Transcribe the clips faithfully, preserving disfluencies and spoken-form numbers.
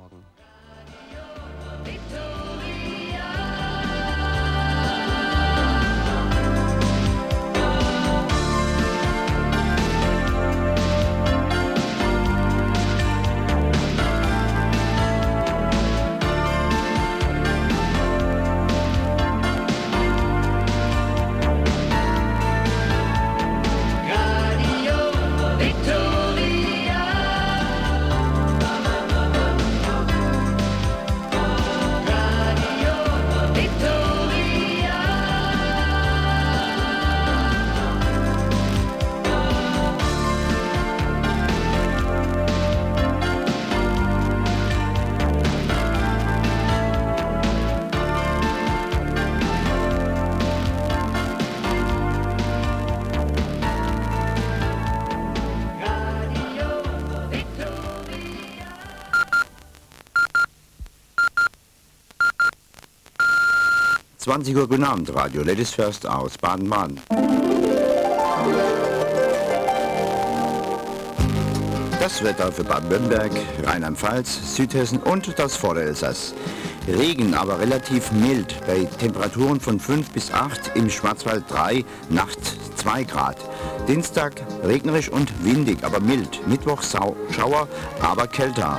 Baden-Baden. zwanzig Uhr, guten Abend, Radio Ladies First aus Baden-Baden. Das Wetter für Baden-Württemberg, Rheinland-Pfalz, Südhessen und das Vorderelsass. Regen, aber relativ mild, bei Temperaturen von fünf bis acht, im Schwarzwald drei, nachts zwei Grad. Dienstag regnerisch und windig, aber mild. Mittwoch Sau Schauer, aber kälter.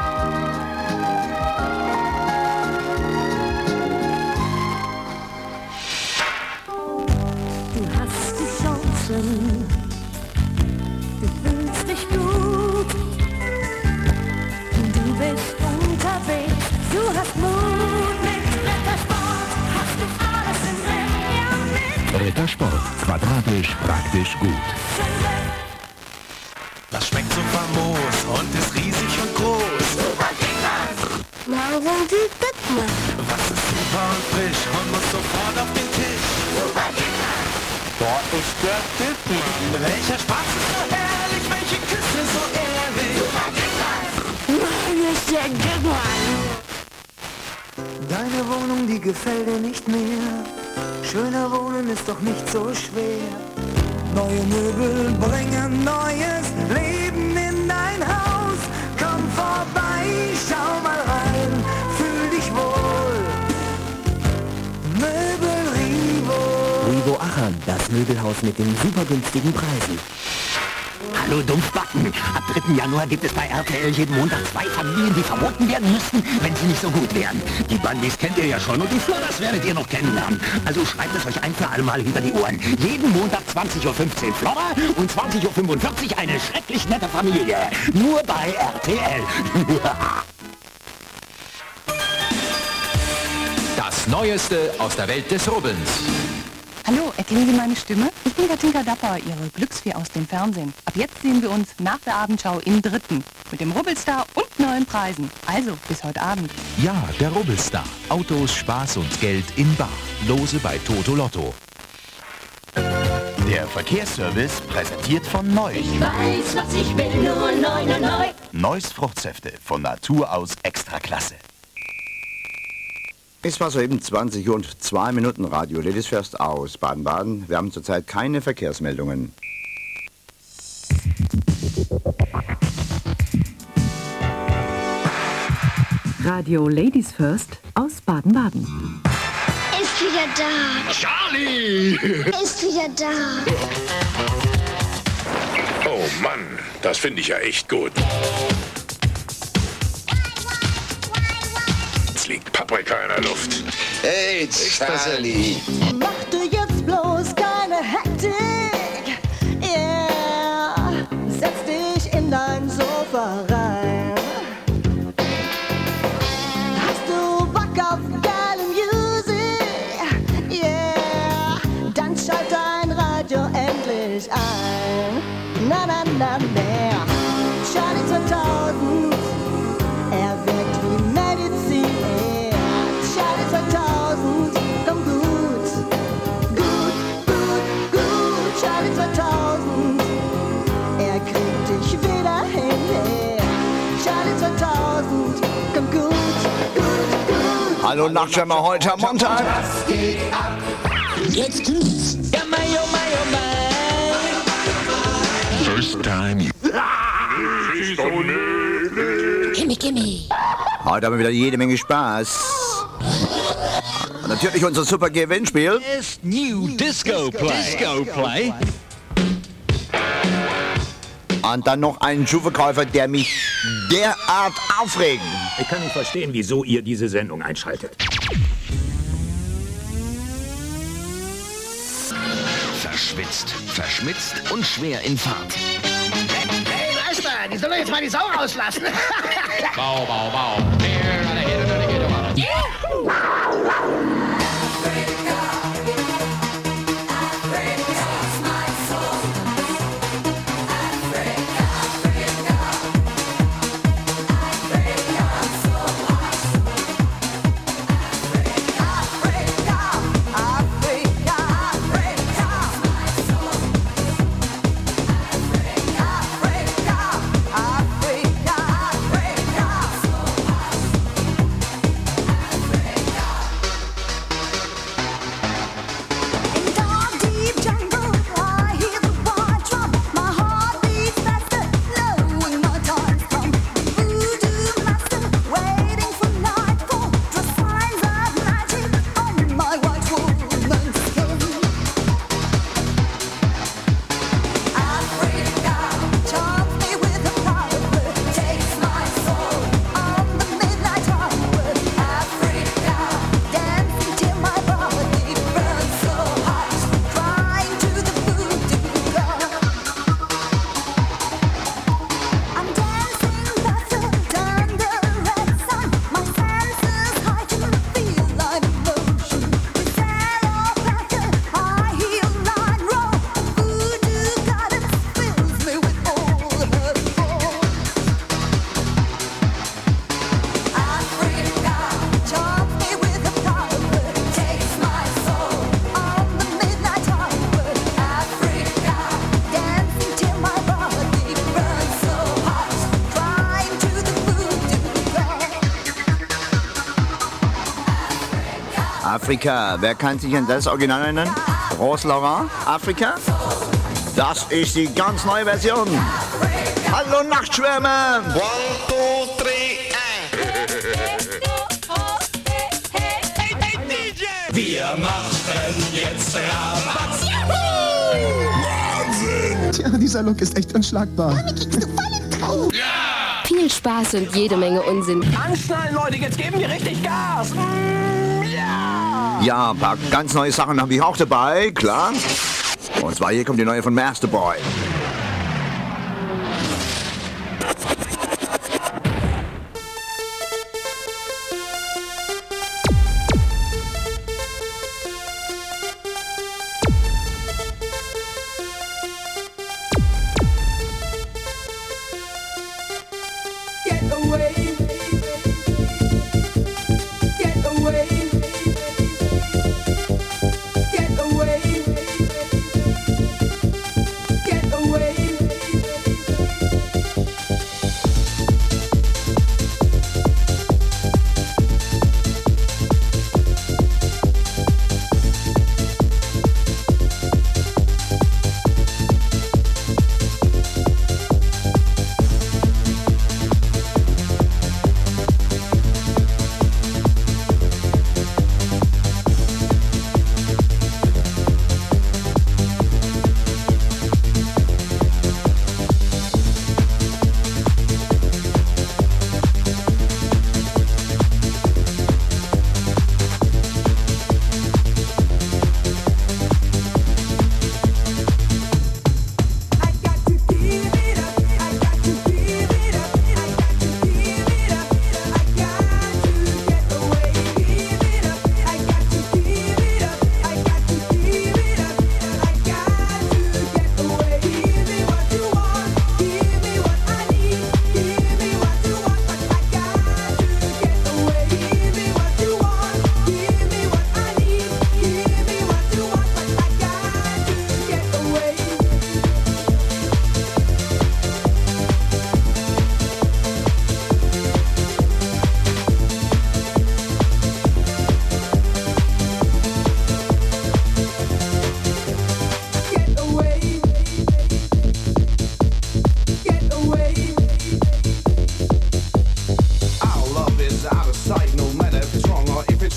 Du fühlst dich gut, du bist unterwegs, du hast Mut, mit Rittersport hast du alles im Griff, ja mit Rittersport, quadratisch, praktisch gut. Das schmeckt so famos und ist riesig und groß. Super Dickmann! Morgen die Dickmann! Was ist super und frisch und muss sofort auf den Tisch? Super Dickmann! Dort ist der Dickmann. Welcher Spaß ist so herrlich, welche Küsse so ehrlich. Super Dickmann! Nein, ist der Dickmann! Deine Wohnung, die gefällt dir nicht mehr. Schöner Wohnen ist doch nicht so schwer. Neue Möbel bringen neues Leben in dein Haus. Komm vorbei, schau mal rein, fühl dich wohl. Möbel Rivo. Rivo Aachen, das Möbelhaus mit den super günstigen Preisen. Hallo Dumpfbacken. Ab dritten Januar gibt es bei R T L jeden Montag zwei Familien, die verboten werden müssten, wenn sie nicht so gut wären. Die Bandis kennt ihr ja schon und die Flodders werdet ihr noch kennenlernen. Also schreibt es euch ein für alle Mal hinter die Ohren. Jeden Montag zwanzig Uhr fünfzehn Flodder und zwanzig Uhr fünfundvierzig eine schrecklich nette Familie. Nur bei R T L. Das Neueste aus der Welt des Rubbelns. Hallo, erkennen Sie meine Stimme? Ich bin Katinka Dapper, Ihre Glücksfee aus dem Fernsehen. Ab jetzt sehen wir uns nach der Abendschau im Dritten. Mit dem Rubbelstar und neuen Preisen. Also, bis heute Abend. Ja, der Rubbelstar. Autos, Spaß und Geld in bar. Lose bei Toto Lotto. Der Verkehrsservice präsentiert von Neuss. Ich weiß, was ich will, nur neu, neu, neu. Neuss Fruchtsäfte, von Natur aus Extraklasse. Es war soeben zwanzig Uhr und zwei Minuten, Radio Ladies First aus Baden-Baden. Wir haben zurzeit keine Verkehrsmeldungen. Radio Ladies First aus Baden-Baden. Ist wieder da. Charlie! Ist wieder da. Oh Mann, das finde ich ja echt gut. Jetzt liegt Paprika in der Luft. Hey, Charlie! Mach du jetzt bloß keine Hektik. Yeah. Setz dich in dein Sofa rein. Hast du Bock auf geile Musik? Yeah. Dann schalt dein Radio endlich ein. Na, na, na, na. Charlie zweitausend. Er wirkt wie Medizin. Charlie zweitausend. Komm gut. Gut, gut, gut. Charlie zweitausend. Er kriegt dich wieder hin. Charlie zweitausend. Komm gut, gut, gut. Hallo Nachtschwärmer, heute am Montag. Was geht ab? Jetzt kommt's. Ja, mei, oh, mei, oh, mei. First time. Gimme, gimme. Heute haben wir wieder jede Menge Spaß. Und natürlich unser super Gewinnspiel. New Disco Play. Disco Play. Und dann noch einen Schuhverkäufer, der mich derart aufregt. Ich kann nicht verstehen, wieso ihr diese Sendung einschaltet. Verschwitzt, verschmitzt und schwer in Fahrt. Hey, Meister, die sollen jetzt mal die Sau rauslassen. Bau, bau, bau. Afrika. Wer kann sich an das Original erinnern? Rose Laurent, Afrika? Das ist die ganz neue Version. Hallo Nachtschwärmer! One, two, three, Wir machen jetzt Rabatz. Wahnsinn! Tja, dieser Look ist echt unschlagbar. Damit kriegst du vollen Traum. Ja! Viel Spaß und jede Menge Unsinn. Anschnallen, Leute, jetzt geben wir richtig Gas. Mm, ja! Ja, ein paar ganz neue Sachen habe ich auch dabei, klar. Und zwar hier kommt die neue von Masterboy. Get away.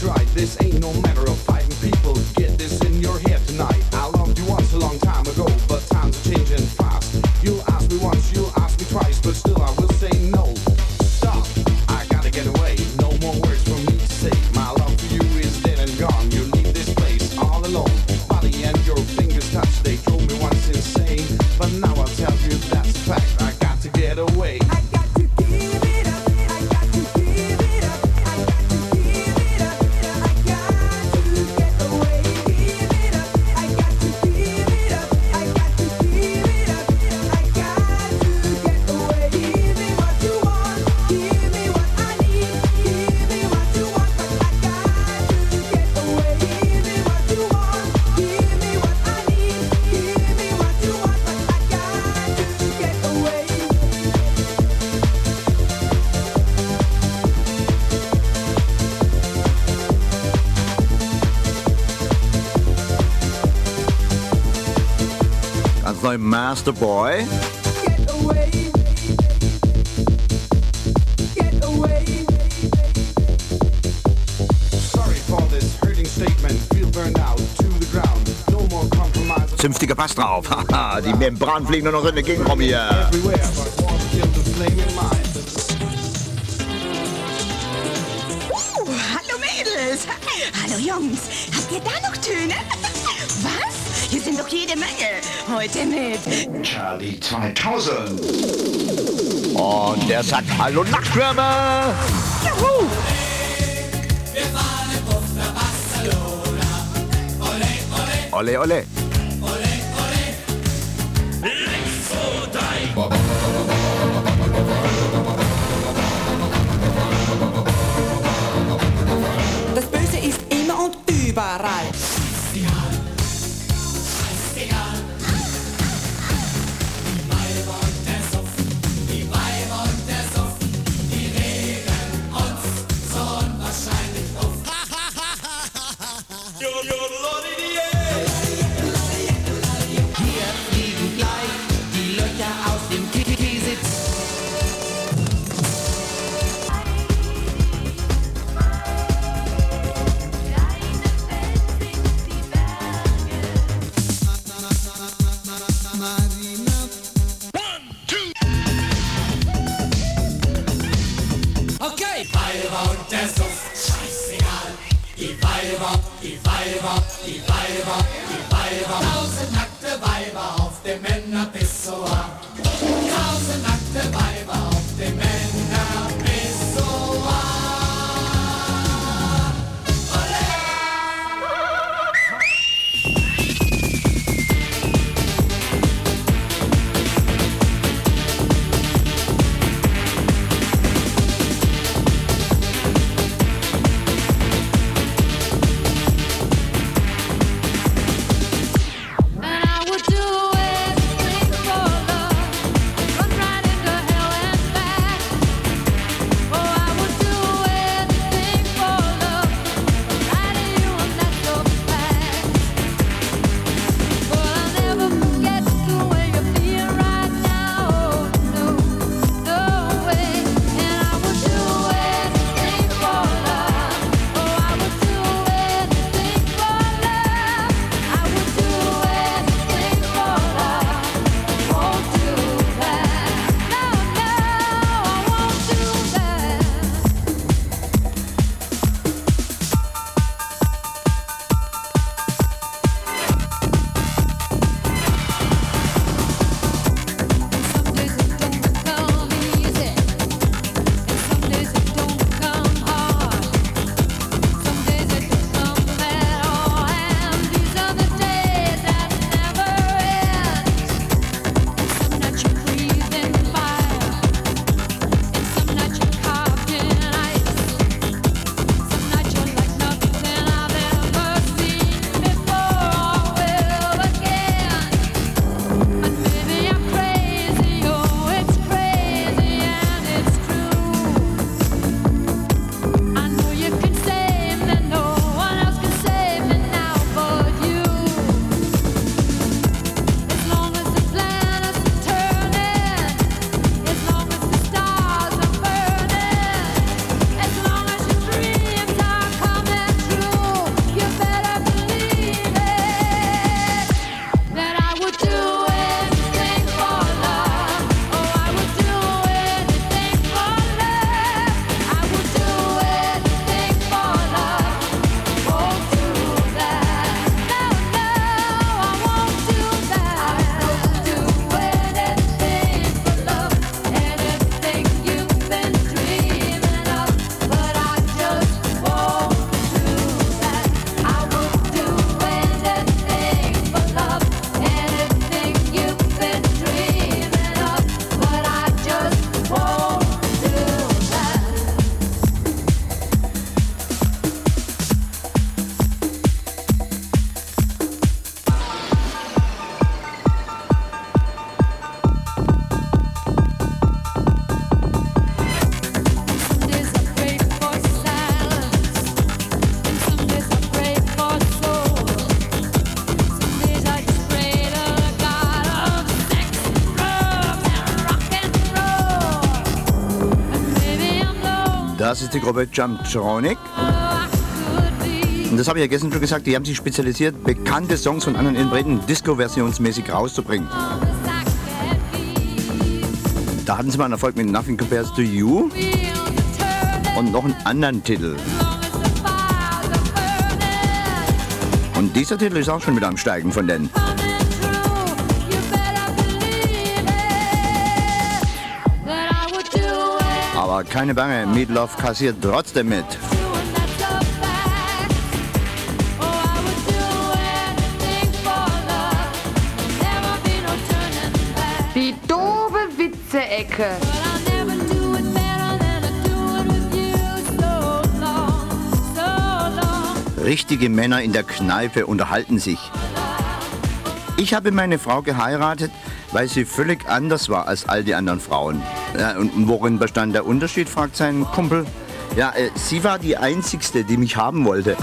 that's right, this ain't no matter of fighting people. Get this in your head tonight. I loved you once a long time ago, but times are changing fast. You'll ask me once, you'll ask me twice, but still I will say no. Stop, I gotta get away. No more words from me to say. My love for you is dead and gone. You leave this place all alone. Body and your fingers touch, they drove me once insane. But now I'll tell you that's a fact. I got to get away. I got to give it up. I got to give it up. I got to give it up. I got to get away. Give it up. I got to give it up. I got to give it up. I got to get away. Give me what you want. Give me what I need. Give me what you want. But I got to get away. Give me what you want. Give me what I need. Give me what you want. But I got to get away. Ganz neu Master Boy. Get away. Get away. Sorry for this hurting statement. Feel burned out to the ground. No more compromise. Zünftiger Pass drauf. Haha, die Membran fliegen nur noch in der Gegend rum hier. Everywhere, but want to kill the flame in mind. Uh, hallo Mädels. Hallo Jungs. Habt ihr da noch Töne? Was? Hier sind doch jede Menge. Heute mit Charlie zweitausend. Und der sagt Hallo Nachtschwärmer. Juhu. Ole, ole. Das Böse ist immer und überall. Hier fliegen gleich die Löcher aus dem Kiesitz. Okay! Die Weiber und der Suff, scheißegal. Die Weiber, die Weiber, die Weiber, die Weiber. Tausend nackte Weiber auf dem Männerpissoir. Tausend nackte Weiber auf dem Männerpissoir. And I would do anything for love. Run right into hell Das ist die Gruppe Jumptronic. Und das habe ich ja gestern schon gesagt, die haben sich spezialisiert, bekannte Songs von anderen Interpreten Disco-versionsmäßig rauszubringen. Da hatten sie mal einen Erfolg mit Nothing Compares to You und noch einen anderen Titel. Und dieser Titel ist auch schon wieder am Steigen von denen. Aber keine Bange, Meatloaf kassiert trotzdem mit. Die doofe Witze-Ecke. Richtige Männer in der Kneipe unterhalten sich. Ich habe meine Frau geheiratet, weil sie völlig anders war als all die anderen Frauen. Ja, und worin bestand der Unterschied, fragt sein Kumpel. Ja, äh, sie war die Einzigste, die mich haben wollte.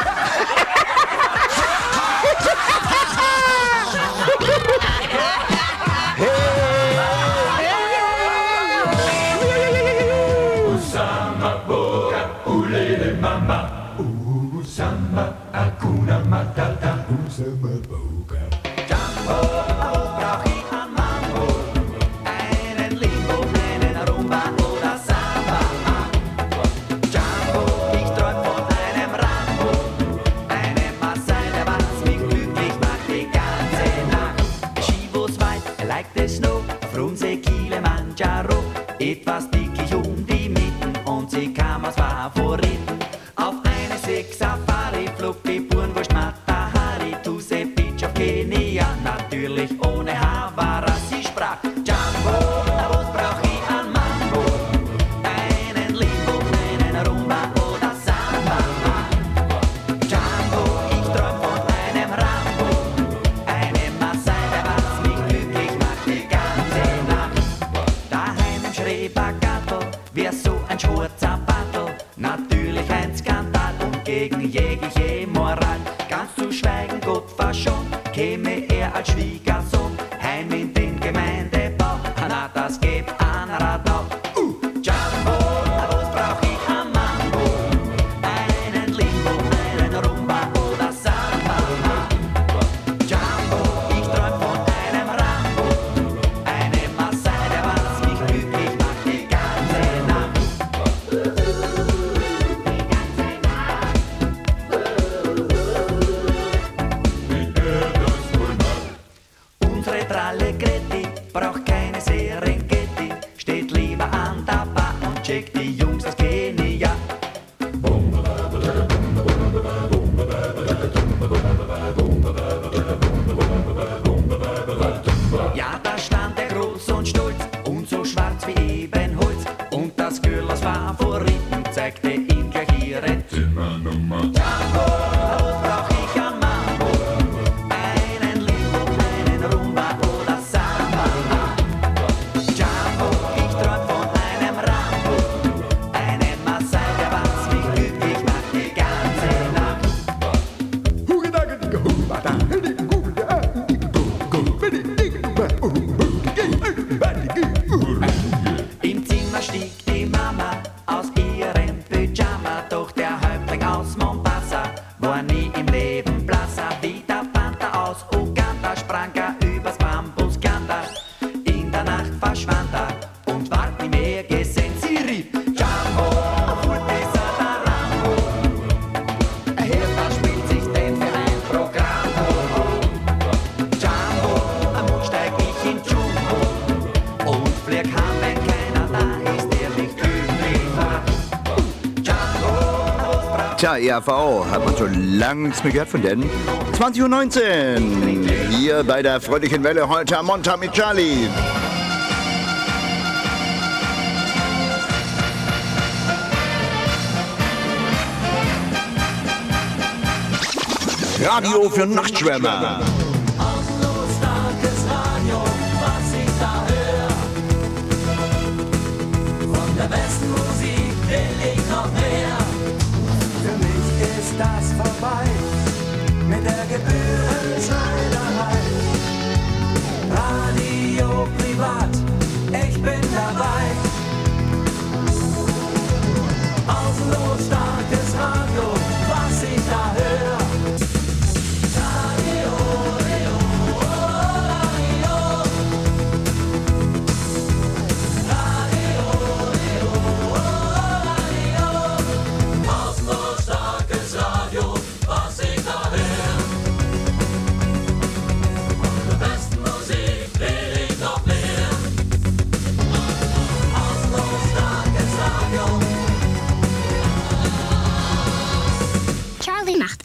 Usama boga, ulele mama. Usama akuna matata. Usama boga. Jumbo, brauch ich an Mambo. Einen Limbo, einen Rumba oder Samba. Jumbo, ich träum von einem Rambo. Einem Maasai, der was mich glücklich macht die ganze Nacht. Chivos weit, like the snow. Frunze Kilimanjaro. Etwas dick ich um die Mitten und sie kam als Favoriten. Auf eine Six-Safari flog die Burenwurst Matahari. Tuse Beach auf Kenia, natürlich ohne Havara. Sie sprach Jumbo, was brauch ich an Mambo? Einen Limbo, einen Rumba oder Samba. Jumbo, ich träum von einem Rambo. Eine Maasai, der was mich glücklich macht die ganze Nacht. Daheim im Schrebergartel wär so ein schwarzer Battle. Natürlich ein Skandal und gegen jegliche Moral. Ganz zu schweigen, Gott verschont, käme er als Schwiegersohn heim in den Gemeindebau. Na, das gibt ein Radau. Uh, Jumbo, was brauch ich an Mambo? Einen Limbo, einen Rumba oder Samba. Jumbo, ich träum von einem Rambo. Eine Maasai, der was mich glücklich macht die ganze Nacht. Unsere Tralle Gretti braucht keine Serengeti, steht lieber an der Bar und checkt die Jungs aus Kenia. Ja, da stand er groß und stolz und so schwarz wie Ebenholz. Und das Girl aus Favoriten zeigte ihm gleich ihre Zimmernummer. Jumbo, was brauch ich an Mambo? Einen Limbo, einen Rumba oder Samba. Jumbo, ich träum von einem Rambo. Eine Maasai, der was mich glücklich macht die ganze Nacht. Im Zimmer stieg die Mama aus ihrem Pyjama, doch der Häuptling aus Mombasa war nie im Leben blasser. Wie der Panther aus Uganda sprang er übers Bambusgander. In der Nacht verschwand er und ward nie mehr gesehen. Sie rief Jumbo, fort ist er der Rambo. Hier, was spielt sich denn für ein Programm? Jumbo, am Mund steig ich in Jumbo und flieg heim, wenn keiner da ist, der mich glücklich macht. Jumbo, was braucht Tja, E R V, hat man schon lange nichts mehr gehört von denen. zwanzig Uhr neunzehn, hier bei der fröhlichen Welle, heute am Montag mit Charlie. Radio für Nachtschwärmer. Starkes Radio, was ich da hör. Von der besten Musik will ich noch mehr. Für mich ist das vorbei mit der Gebührenschneiderei. Radio privat, ich bin dabei.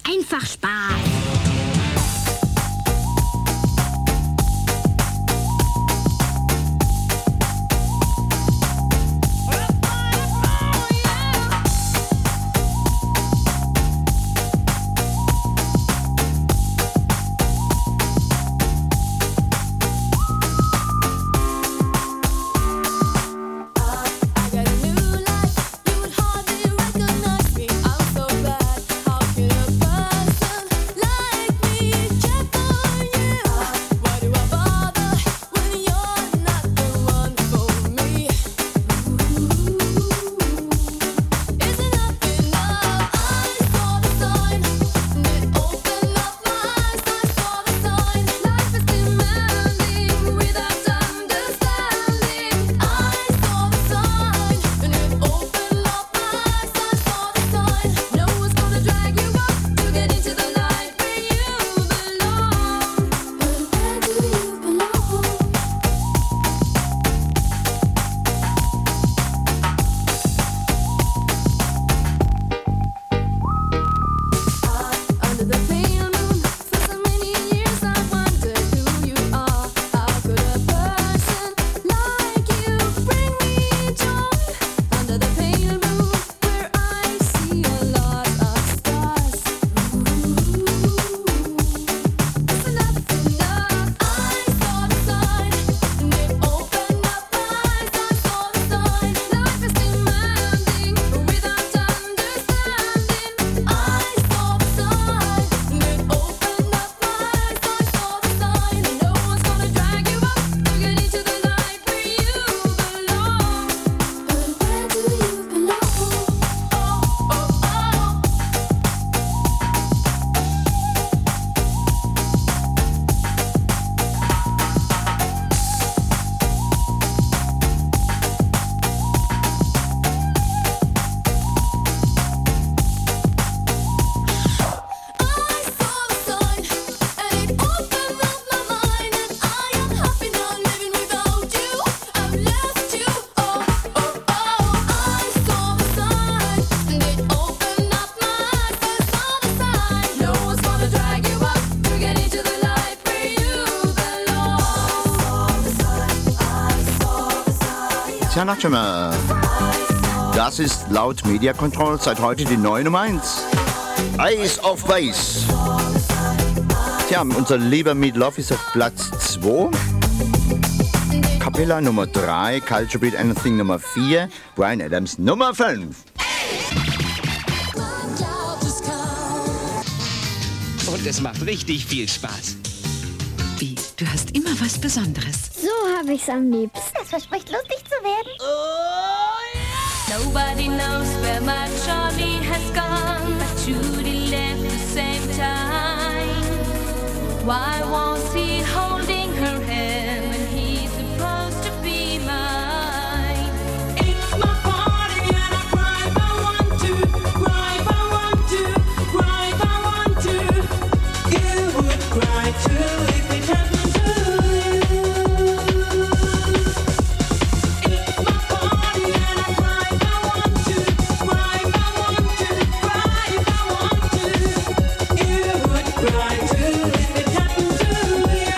einfach Spaß. Tja, Nachtschimmer. Das ist laut Media Control seit heute die neue Nummer eins. Ace of Base. Tja, unser lieber Meat Love ist auf Platz zwei. Capella Nummer drei. Culture Beat Anything Nummer vier. Bryan Adams Nummer fünf. Und es macht richtig viel Spaß. Wie, du hast immer was Besonderes. So habe ich's am liebsten. Das verspricht lustig zu werden. Oh, yeah. Nobody knows where my Charlie has gone, but Judy left the same time. Why was he holding her hand when he's supposed to be mine? It's my party and I cry if I want to, cry if I want to, cry if I want to. You would cry too if it happened to you. It's my party and I cry if I want to, cry if I want to, cry if I want to. You would cry too if it happened to you.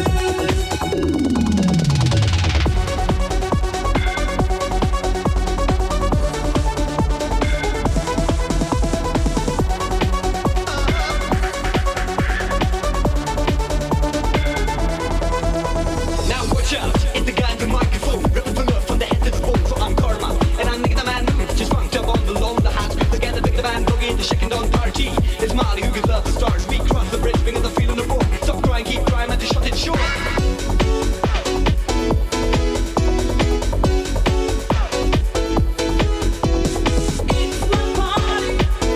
Now watch out, it's the guy in the microphone, ripping for love from the head to the bone. So I'm Karma, and I'm nigga the man who just funked up on the low. The hats put together, big the band, boogie, the shaking down party. It's Molly who gives love the stars. We cross the bridge, bringing the feeling the roar. Stop crying, keep crying, and just shut it short. It's my party.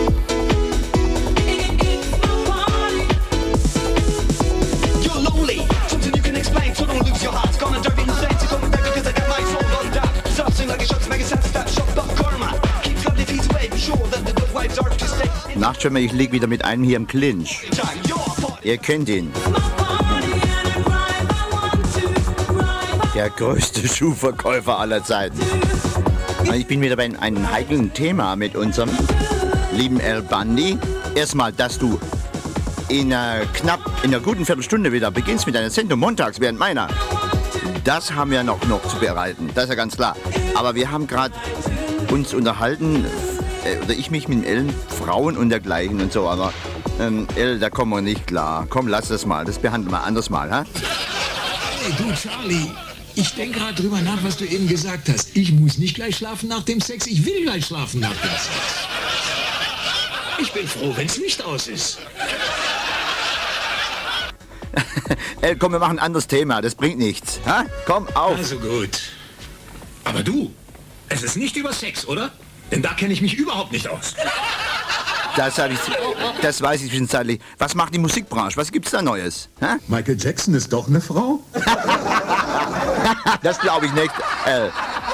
It, it's my party. You're lonely, something you can explain, so don't lose your heart. Gonna drive you insane, so come back because I got my soul on down. Stop singing like a shot, making sense, stop, shut up, Karma. Keeps lovely feet away, be sure that the good vibes are to stay. Nachtschimmer, ich lieg wieder mit einem hier im Clinch. Ihr kennt ihn. Der größte Schuhverkäufer aller Zeiten. Ich bin wieder bei einem heiklen Thema mit unserem lieben Al Bundy. erstmal, dass du in äh, knapp in einer guten Viertelstunde wieder beginnst mit deiner Sendung montags während meiner. Das haben wir noch, noch zu bereiten, das ist ja ganz klar. Aber wir haben gerade uns unterhalten, äh, oder ich mich mit Ellen, Frauen und dergleichen und so, aber ähm, Elle, da kommen wir nicht klar. Komm, lass das mal, das behandeln wir anders mal, ha? Hey, du Charlie, ich denke gerade drüber nach, was du eben gesagt hast. Ich muss nicht gleich schlafen nach dem Sex, ich will gleich schlafen nach dem Sex. Ich bin froh, wenn's Licht aus ist. Ey, komm, wir machen ein anderes Thema, das bringt nichts. Ha? Komm, auf. Also gut. Aber du, es ist nicht über Sex, oder? Denn da kenne ich mich überhaupt nicht aus. Das, hab ich, das weiß ich zwischenzeitlich. Was macht die Musikbranche? Was gibt's da Neues? Ha? Michael Jackson ist doch eine Frau? Das glaube ich nicht. Äh.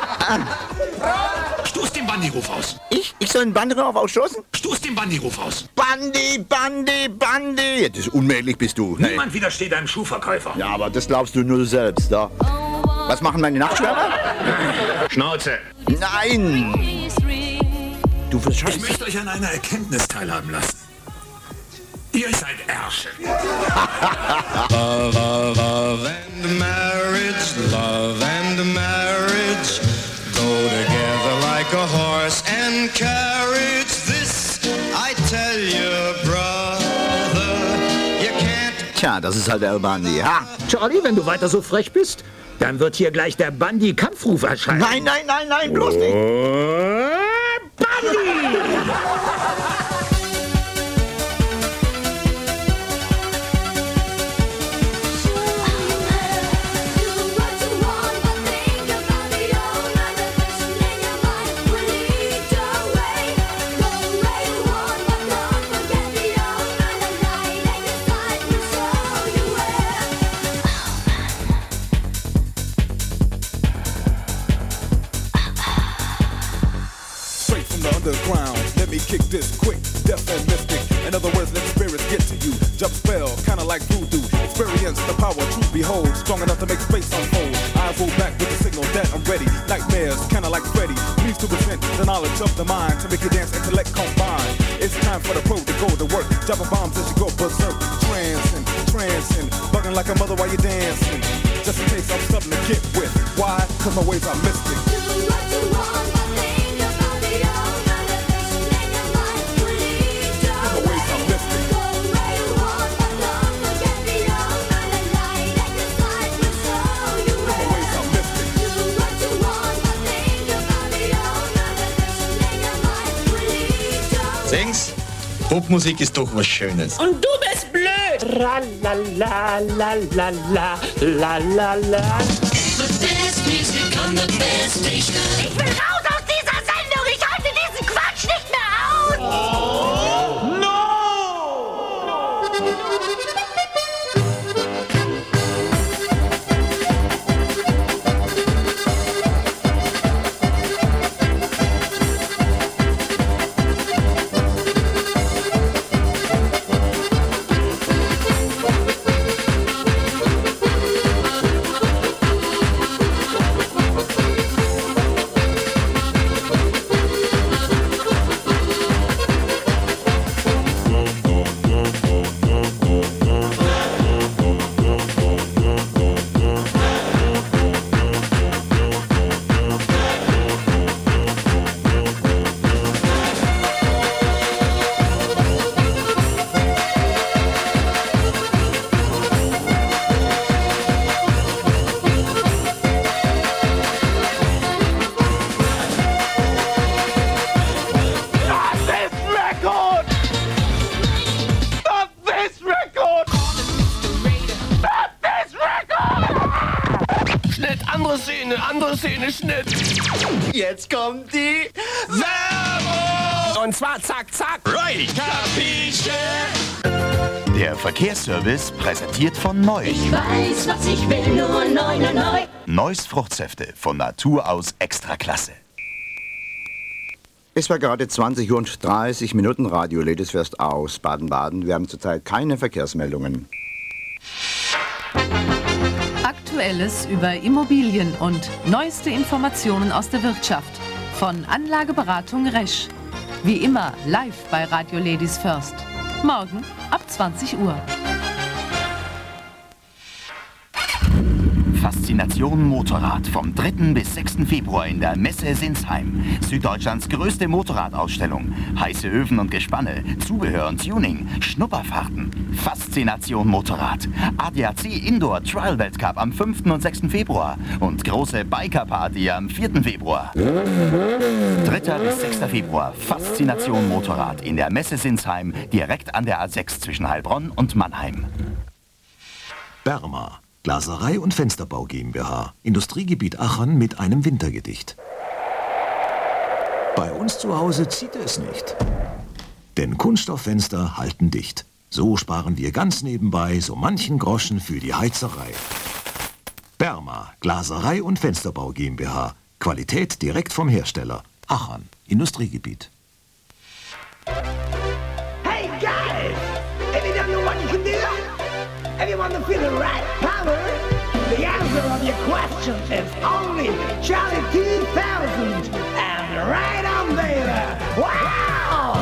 Stoß den Bandiruf aus. Ich? Ich soll den Bandiruf ausstoßen? Stoß den Bandiruf aus. Bandi, Bandi, Bandi. Ja, das ist unmännlich bist du. Niemand hey. widersteht einem Schuhverkäufer. Ja, aber das glaubst du nur selbst. Da. Was machen meine Nachtschwärmer? Schnauze. Nein. Du verscheißt. Ich möchte euch an einer Erkenntnis teilhaben lassen. Ihr seid Ärsche. Love, love, love and marriage, love and marriage go together like a horse and carriage. This I tell you, brother, you can't. Tja, das ist halt der Bandi. Ha! Charlie, wenn du weiter so frech bist, dann wird hier gleich der Bandi-Kampfruf erscheinen. Nein, nein, nein, nein, bloß nicht. Oh, Bandi! Underground, let me kick this quick, deaf and mystic. In other words, let spirits get to you. Jump spell, kinda like voodoo. Experience the power to behold, strong enough to make space unfold. Eyes roll back with the signal that I'm ready. Nightmares, kinda like Freddy. Needs to present the knowledge of the mind to make you dance, intellect combine. It's time for the pro to go to work. Dropping bombs as you go berserk. Trancing, trancing, bugging like a mother while you're dancing. Just in case I'm something to get with. Why? Cause my ways are mystic. Do what you want. Sings, Popmusik ist doch was Schönes. Und du bist blöd! La la la la la la la la la. The best music on the best station. Ich will raus aus dieser Sendung! Ich halte diesen Quatsch nicht mehr aus! Oh, no! Jetzt kommt die Werbung! Und zwar zack, zack! Right! Capisce! Der Verkehrsservice präsentiert von Neuss. Ich weiß, was ich will, nur neu, neu, neu. Neuss Fruchtsäfte, von Natur aus Extraklasse. Es war gerade zwanzig Uhr und dreißig Minuten, Radio Ladies First aus Baden-Baden. Wir haben zurzeit keine Verkehrsmeldungen. Aktuelles über Immobilien und neueste Informationen aus der Wirtschaft von Anlageberatung Resch. Wie immer live bei Radio Ladies First. Morgen ab zwanzig Uhr. Faszination Motorrad vom dritten bis sechsten Februar in der Messe Sinsheim. Süddeutschlands größte Motorradausstellung. Heiße Öfen und Gespanne, Zubehör und Tuning, Schnupperfahrten. Faszination Motorrad. A D A C Indoor Trial Weltcup am fünften und sechsten Februar und große Biker-Party am vierten Februar. dritter bis sechster Februar Faszination Motorrad in der Messe Sinsheim, direkt an der A sechs zwischen Heilbronn und Mannheim. Berma, Glaserei und Fensterbau GmbH, Industriegebiet Achern mit einem Wintergedicht. Bei uns zu Hause zieht es nicht. Denn Kunststofffenster halten dicht. So sparen wir ganz nebenbei so manchen Groschen für die Heizerei. Berma, Glaserei und Fensterbau GmbH, Qualität direkt vom Hersteller. Achern, Industriegebiet. Hey guys! If you don't know what you can do, if you want to feel the right power, the answer of your question is only Charlie two thousand. And right on, baby! Wow!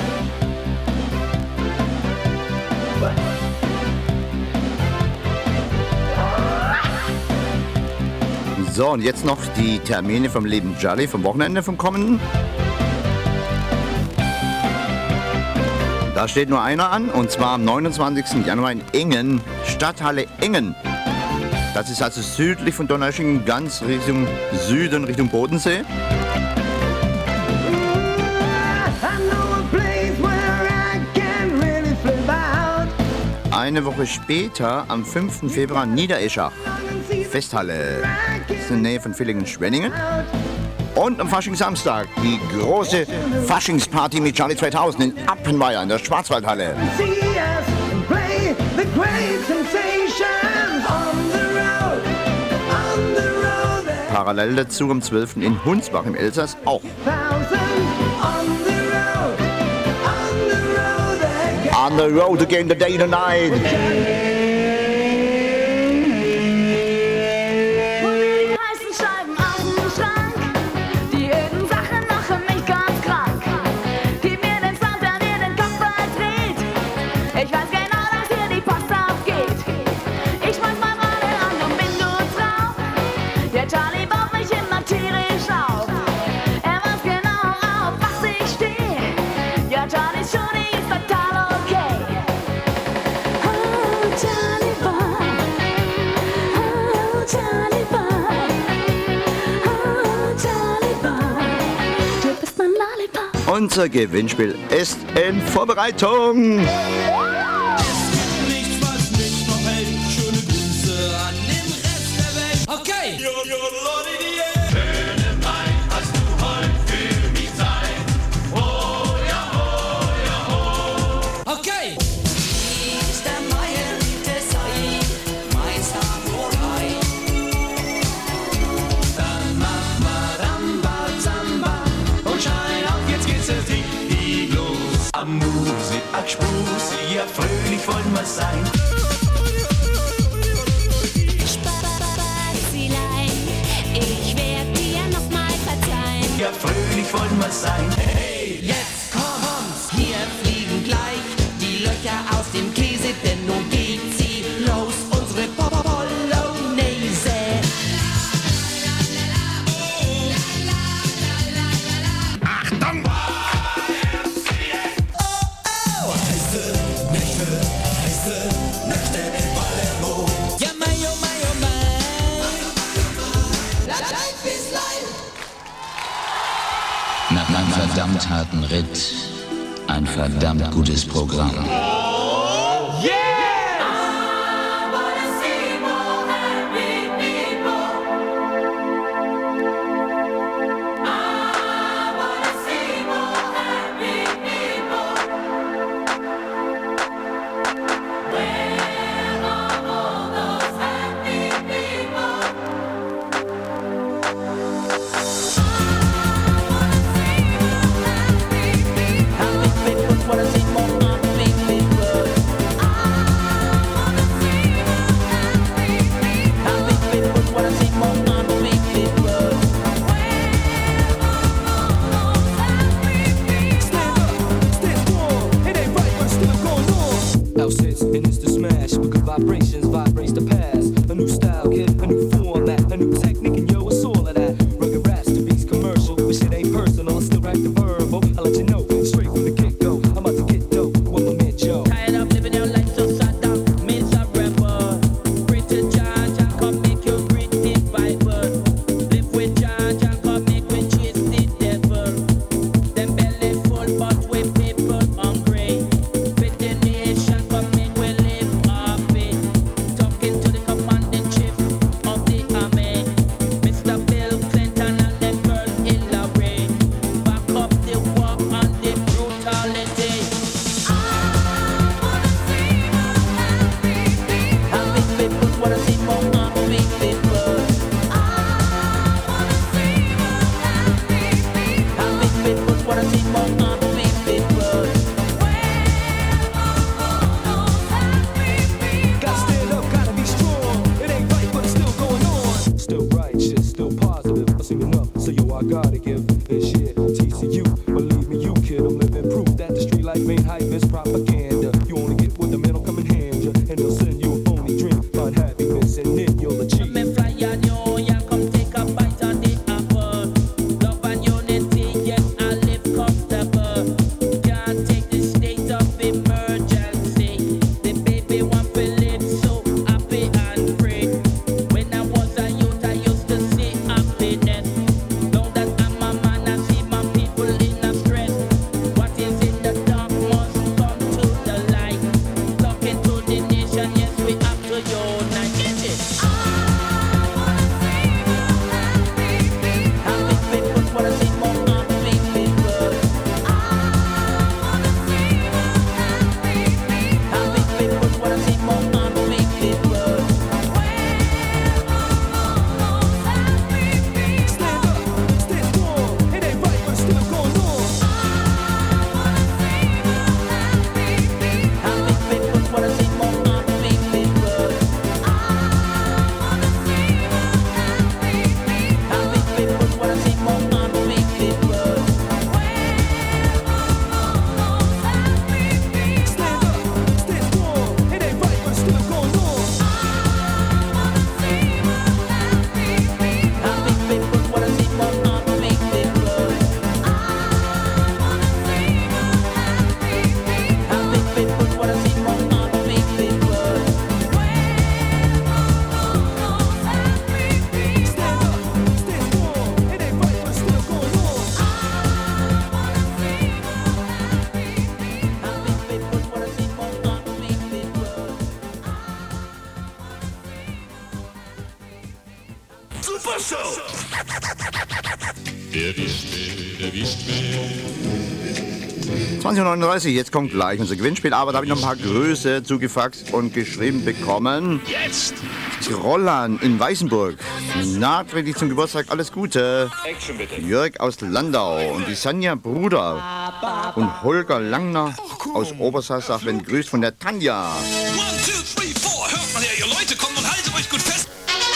So, und jetzt noch die Termine vom Leben Jolly vom Wochenende vom kommenden. Da steht nur einer an, und zwar am neunundzwanzigsten Januar in Engen, Stadthalle Engen. Das ist also südlich von Donaueschingen, ganz Richtung Süden, Richtung Bodensee. Eine Woche später, am fünften Februar, Niedereschach, Festhalle, das ist in der Nähe von Villingen-Schwenningen. Und am Faschingssamstag die große Faschingsparty mit Charlie zweitausend in Appenweier in der Schwarzwaldhalle. Parallel dazu am zwölften in Hunsbach im Elsass auch. On the road again, the day and the night. Unser Gewinnspiel ist in Vorbereitung. Nichts, was mich noch hält. Schöne Grüße an den Rest der Welt. Okay. Schöne Wein hast du heute für mich sein. Oh ja, oh ja, oh. Okay. Ist der neue Liebe sei, Meister vorbei. Dann mach mal Ramba, Zamba und schein auf, jetzt geht's es richtig los. Am Musik, ach Spusi, ja fröhlich wollen wir sein. Ich werd dir noch mal verzeihen. Ja fröhlich wollen wir sein. Hey, jetzt kommt's, hier fliegen gleich die Löcher aus dem Käse, denn nun geht sie los, unsere Bolognese. Achtung! Oh, oh, heiße Nächte, heiße Nächte in Palermo. Ja, mein, oh, mein, oh, mein. Life is life. Nach einem verdammt harten Ritt ein verdammt gutes Programm. Wanna see more happy people. and it's the smash. Because vibrations vibrates the past. A new style, get a new format, a new technique, and yo, it's all of that. Rugged raps to beats commercial, but shit ain't personal. I still write the verbal. I'll let you know straight from the get go. I'm about to get dope with my man Joe. Tired of living your life so sad down, miserable. Pray to Jah, Jah come make you breathe the Bible. Live with Jah, Jah come make we chase the devil. Them belly full but we people hungry. With the nation come make we live happy. Talking to the commanding chief of the army, Mister Bill Clinton and them girl Hillary. Back up the war and the brutality. Happy people wanna see more happy people. Happy people wanna see more happy people. Gotta stand up, gotta be strong. It ain't right, but it's still going on. Still righteous, still positive. I'm singing up, so yo, I gotta give this shit. T C U, believe me, you kid. I'm living proof that the street life ain't hype, it's propaganda. You only get what the men will come and hand you, and they'll send you a phony dream. Find happiness, and then you'll achieve. Me fly on you, yeah, come take a bite of the apple. Love and unity, yes, I live comfortable. Can't take the state of emergency. The baby want to live so happy and free. When I was a youth, I used to see happiness. Now that I'm a man, I see my people in a stress. What is in the dark must come to the light. Talking to the nation, yes, we have to unite. Get it? Happy people wanna see more happy people. Happy people wanna see more happy people. Stand up, stand strong. It ain't right, but it's still going on. Happy people wanna see more happy people. Happy people wanna see more happy people. Stand up, stand strong. It ain't right, but it's still going on. Happy people wanna see more happy people. Happy people wanna see more happy people. Stand up, stand strong. It ain't right, but it's still going on. Happy people wanna see more happy people. Super Show! Erwischt mich, erwischt mich. zwanzig Uhr neununddreißig, jetzt kommt gleich unser Gewinnspiel, aber da habe ich noch ein paar Grüße zugefaxt und geschrieben bekommen. Jetzt! Roland in Weißenburg. Nachträglich zum Geburtstag alles Gute. Action bitte. Jörg aus Landau und die Sanja Bruder. Und Holger Langner aus Obersassach, wenn grüßt von der Tanja. One, two, three, four. Hört mal her, ihr Leute, kommt und haltet euch gut fest.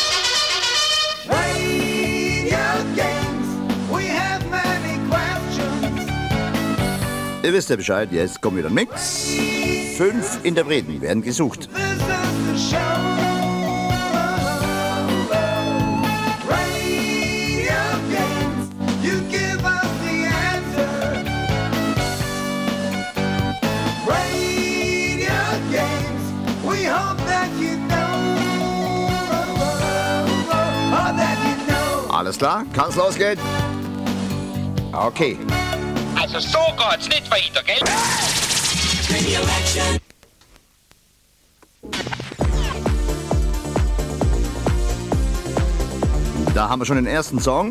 Ihr wisst ja Bescheid, jetzt kommt wieder ein Mix. Fünf Interpreten werden gesucht. Alles klar? Kann's losgehen? Okay. Also so geht's nicht weiter, gell? Da haben wir schon den ersten Song.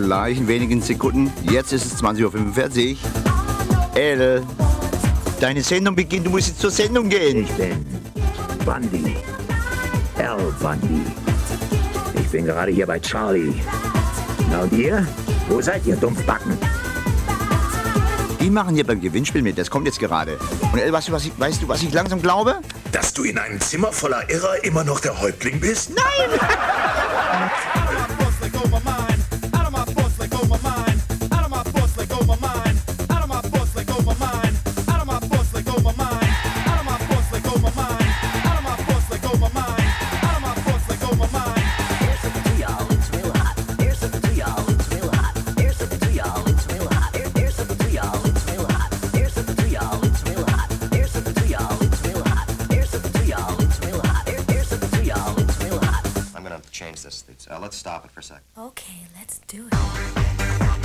gleich in wenigen Sekunden. Jetzt ist es zwanzig Uhr fünfundvierzig. El, deine Sendung beginnt, du musst jetzt zur Sendung gehen. Ich bin Bundy. Al Bundy. Ich bin gerade hier bei Charlie. Na und ihr? Wo seid ihr, Dumpfbacken? Die machen hier beim Gewinnspiel mit, das kommt jetzt gerade. Und El, weißt du, was ich, weißt du, was ich langsam glaube? Dass du in einem Zimmer voller Irrer immer noch der Häuptling bist? Nein! Uh, let's stop it for a sec. Okay, let's do it.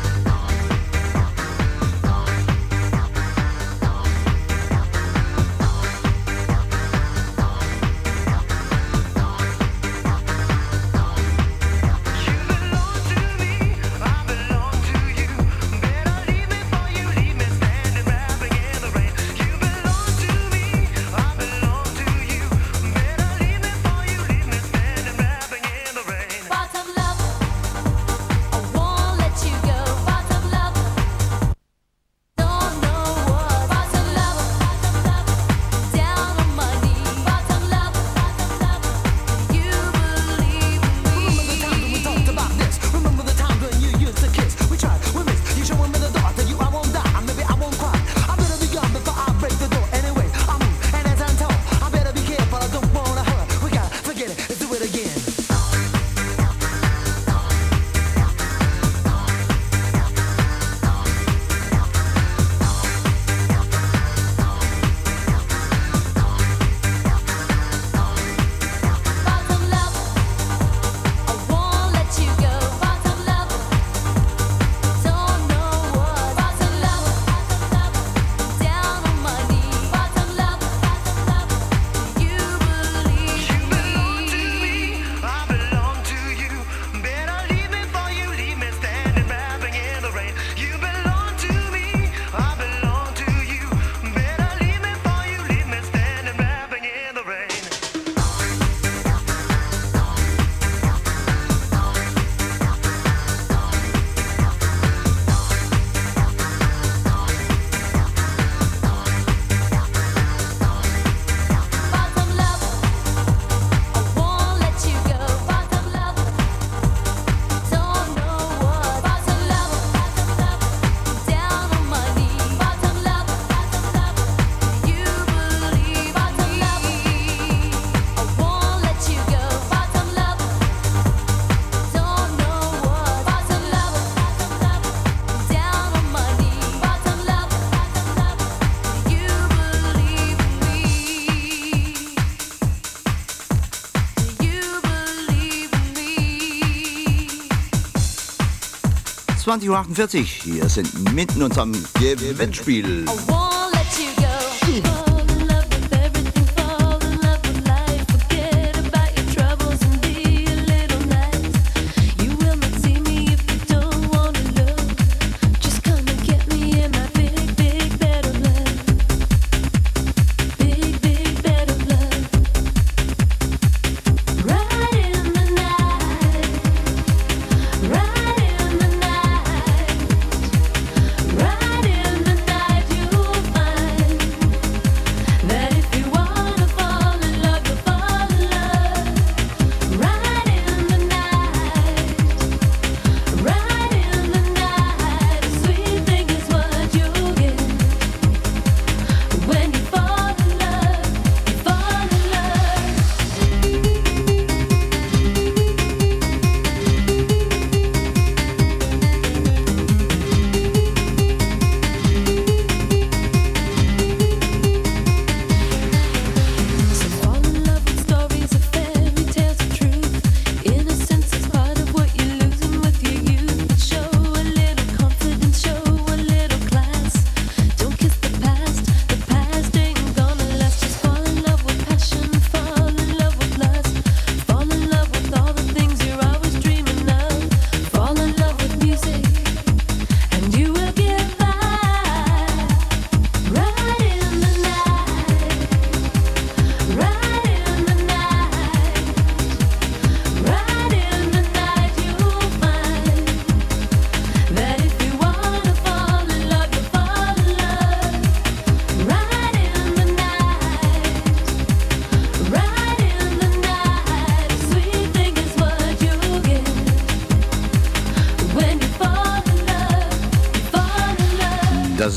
zwanzig Uhr achtundvierzig. Hier sind mitten unserem Gewinnspiel. Right in the night, you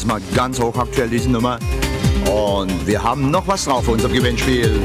mal ganz hochaktuell, diese Nummer. Und wir haben noch was drauf für unser Gewinnspiel.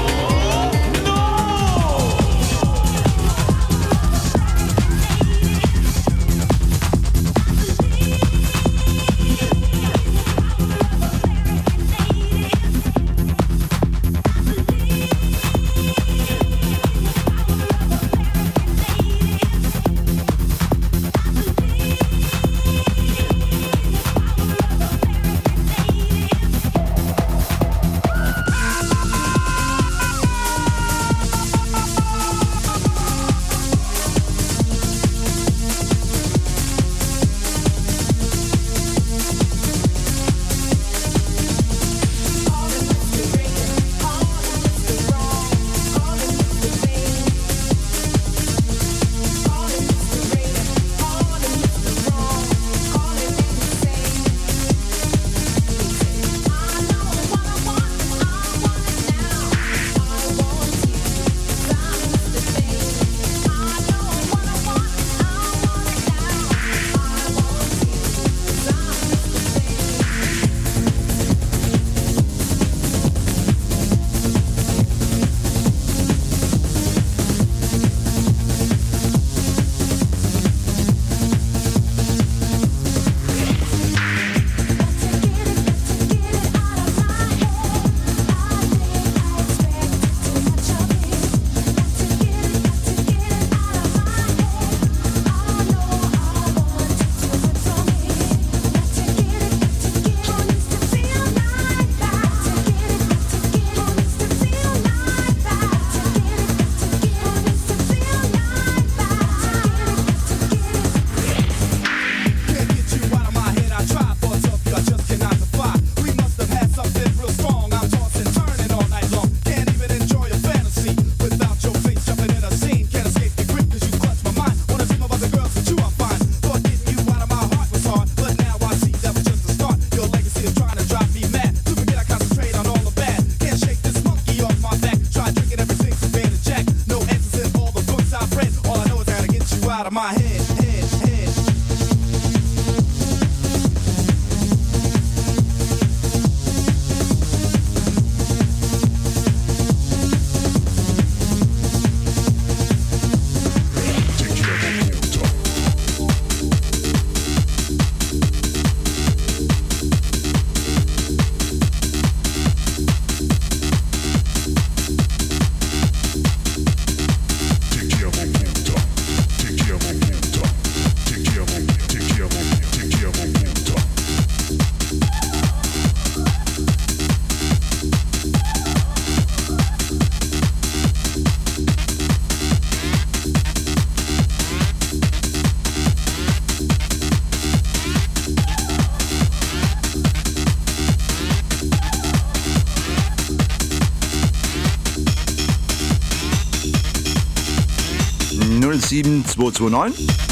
null sieben zwei zwei neun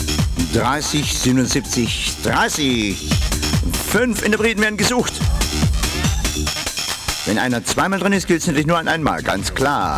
dreißig siebenundsiebzig dreißig. Fünf Interpreten werden gesucht. Wenn einer zweimal drin ist, gilt es natürlich nur an einmal, ganz klar.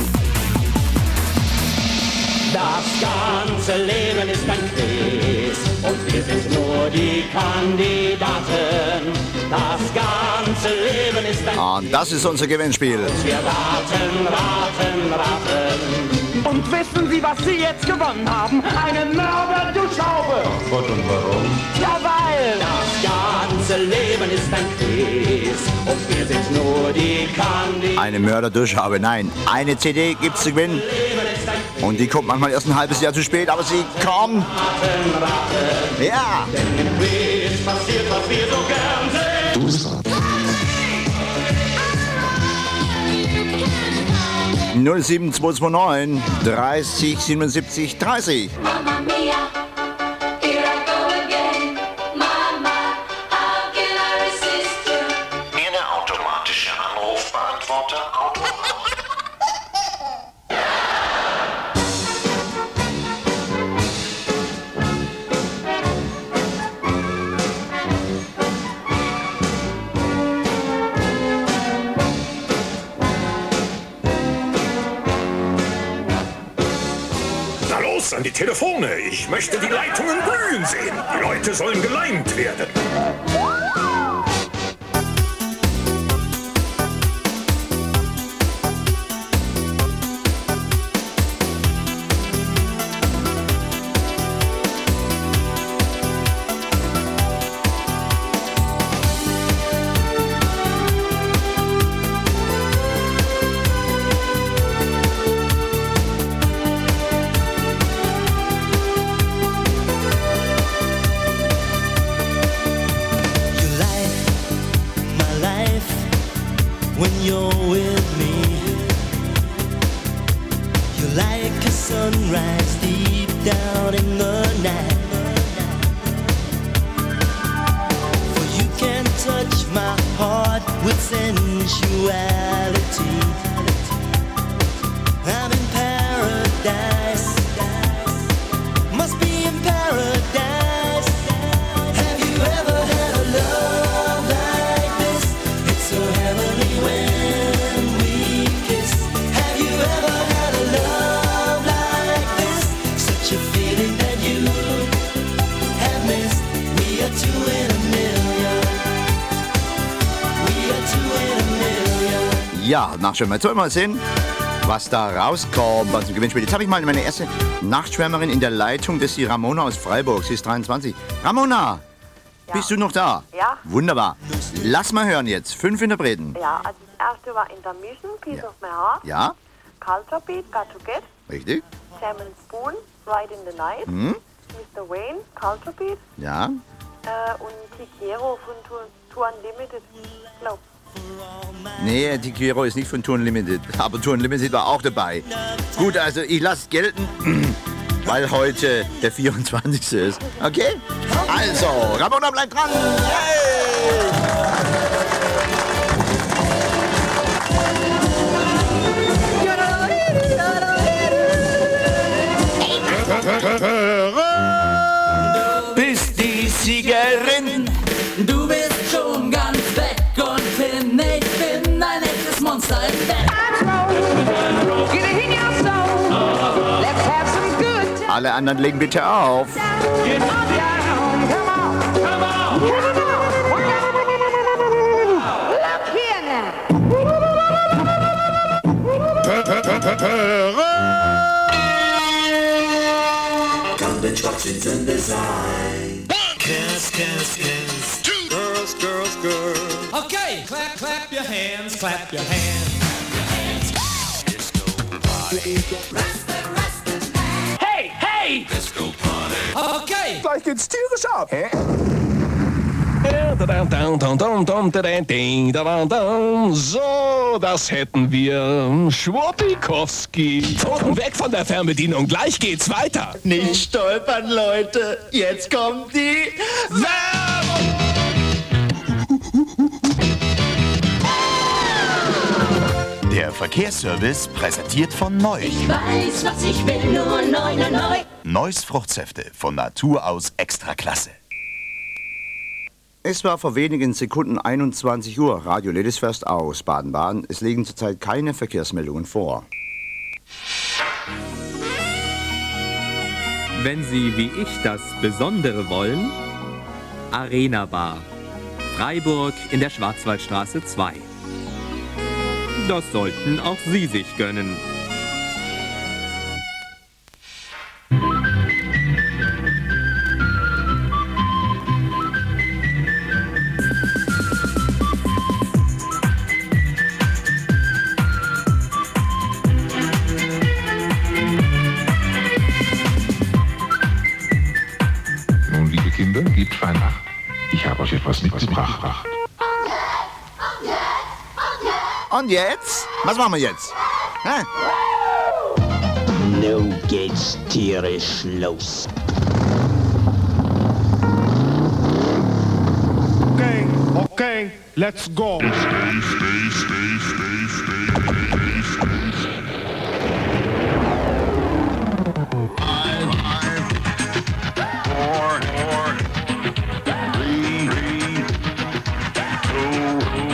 Das ganze Leben ist ein Quiz. Und wir sind nur die Kandidaten. Das ganze Leben ist ein Und das ist unser Gewinnspiel. Wir raten, raten, raten. Und wissen Sie, was Sie jetzt gewonnen haben? Eine Mörderduschhaube. Gott, und warum? Ja, weil das ganze Leben ist ein Quiz. Und wir sind nur die Kandidaten. Eine Mörderduschhaube, nein. Eine C D gibt's zu gewinnen. Und die kommt manchmal erst ein halbes Jahr zu spät, aber sie kommt. Ja. Denn im Quiz passiert, was wir so gern sehen. null sieben zwei zwei neun dreißig siebenundsiebzig dreißig. Mamma mia, here I go again. Mama, how can I resist you? Eine automatische Anrufbeantworter Auto. An die Telefone. Ich möchte die Leitungen glühen sehen. Die Leute sollen geleimt werden. Ja, Nachtschwärmer. Jetzt wollen wir mal sehen, was da rauskommt beim Gewinnspiel. Jetzt habe ich mal meine erste Nachtschwärmerin in der Leitung. Das ist die Ramona aus Freiburg. Sie ist dreiundzwanzig. Ramona, ja. Bist du noch da? Ja. Wunderbar. Lass mal hören jetzt. Fünf Interpreten. Ja, also das erste war Intermission, Piece ja. of My Heart. Ja. Culture Beat, Got to Get. Richtig. Jam and Spoon, Ride in the Night. Mhm. Mister Wayne, Culture Beat. Ja. Äh, und Tikiero von Tour, Tour Unlimited, glaub. Nee, Tikiero ist nicht von Tour Unlimited, aber Tour Unlimited war auch dabei. Gut, also ich lasse gelten, weil heute der vierundzwanzigste ist. Okay? Also, Ramona bleibt dran. Bis die Siegerin, du bist schon ganz weg und hin, ich bin ein echtes Monster im Bett. Alle anderen legen bitte auf. Come the churches in the side. Kiss, kiss, kiss. Two. Girls, girls, girls. Okay, clap, clap your hands, clap your hands. Disco party. Hey, hey! Disco party. Okay. Gleich geht's tierisch ab. Hä? So, das hätten wir. Schwuppikowski. Pfoten weg von der Fernbedienung, gleich geht's weiter. Nicht stolpern, Leute. Jetzt kommt die Werbung. Der Verkehrsservice präsentiert von Neu. Ich weiß, was ich will, nur neu, neu, neu. Neues Fruchtsäfte, von Natur aus Extraklasse. Es war vor wenigen Sekunden einundzwanzig Uhr. Radio Ledisfest aus Baden-Baden. Es liegen zurzeit keine Verkehrsmeldungen vor. Wenn Sie wie ich das Besondere wollen, Arena Bar, Freiburg in der Schwarzwaldstraße zwei. Das sollten auch Sie sich gönnen. Gebt Weihnacht. Ich habe euch etwas mitgebracht. Und jetzt? Was machen wir jetzt? Hä? Nun geht's tierisch los. Okay, okay, let's go. Stay, stay, stay, stay, stay, stay, stay. Five, five, four, four, three, three, two,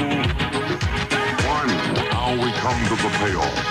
one. Now we come to the payoff.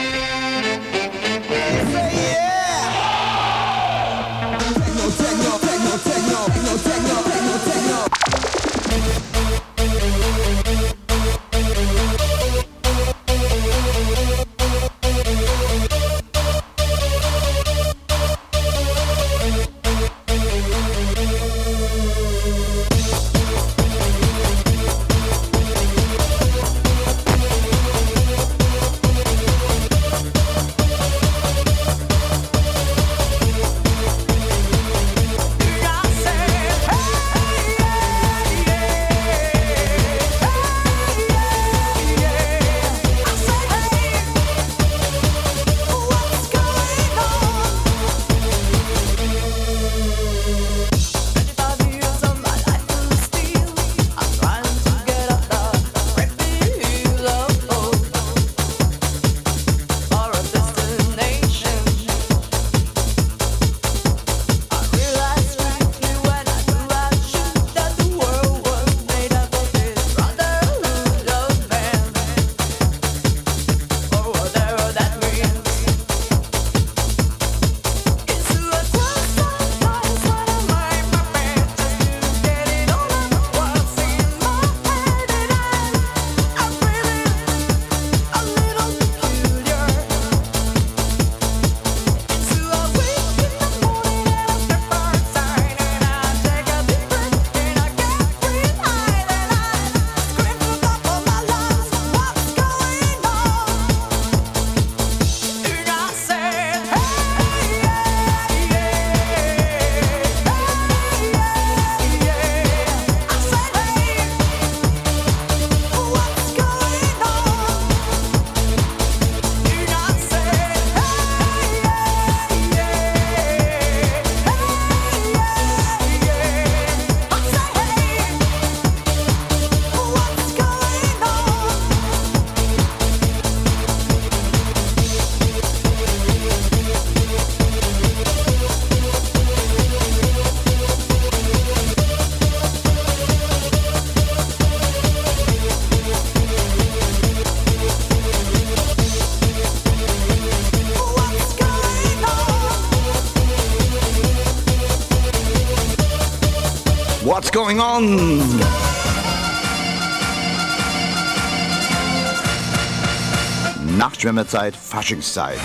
What's going on? Nachtschwimmerzeit, Faschingszeit.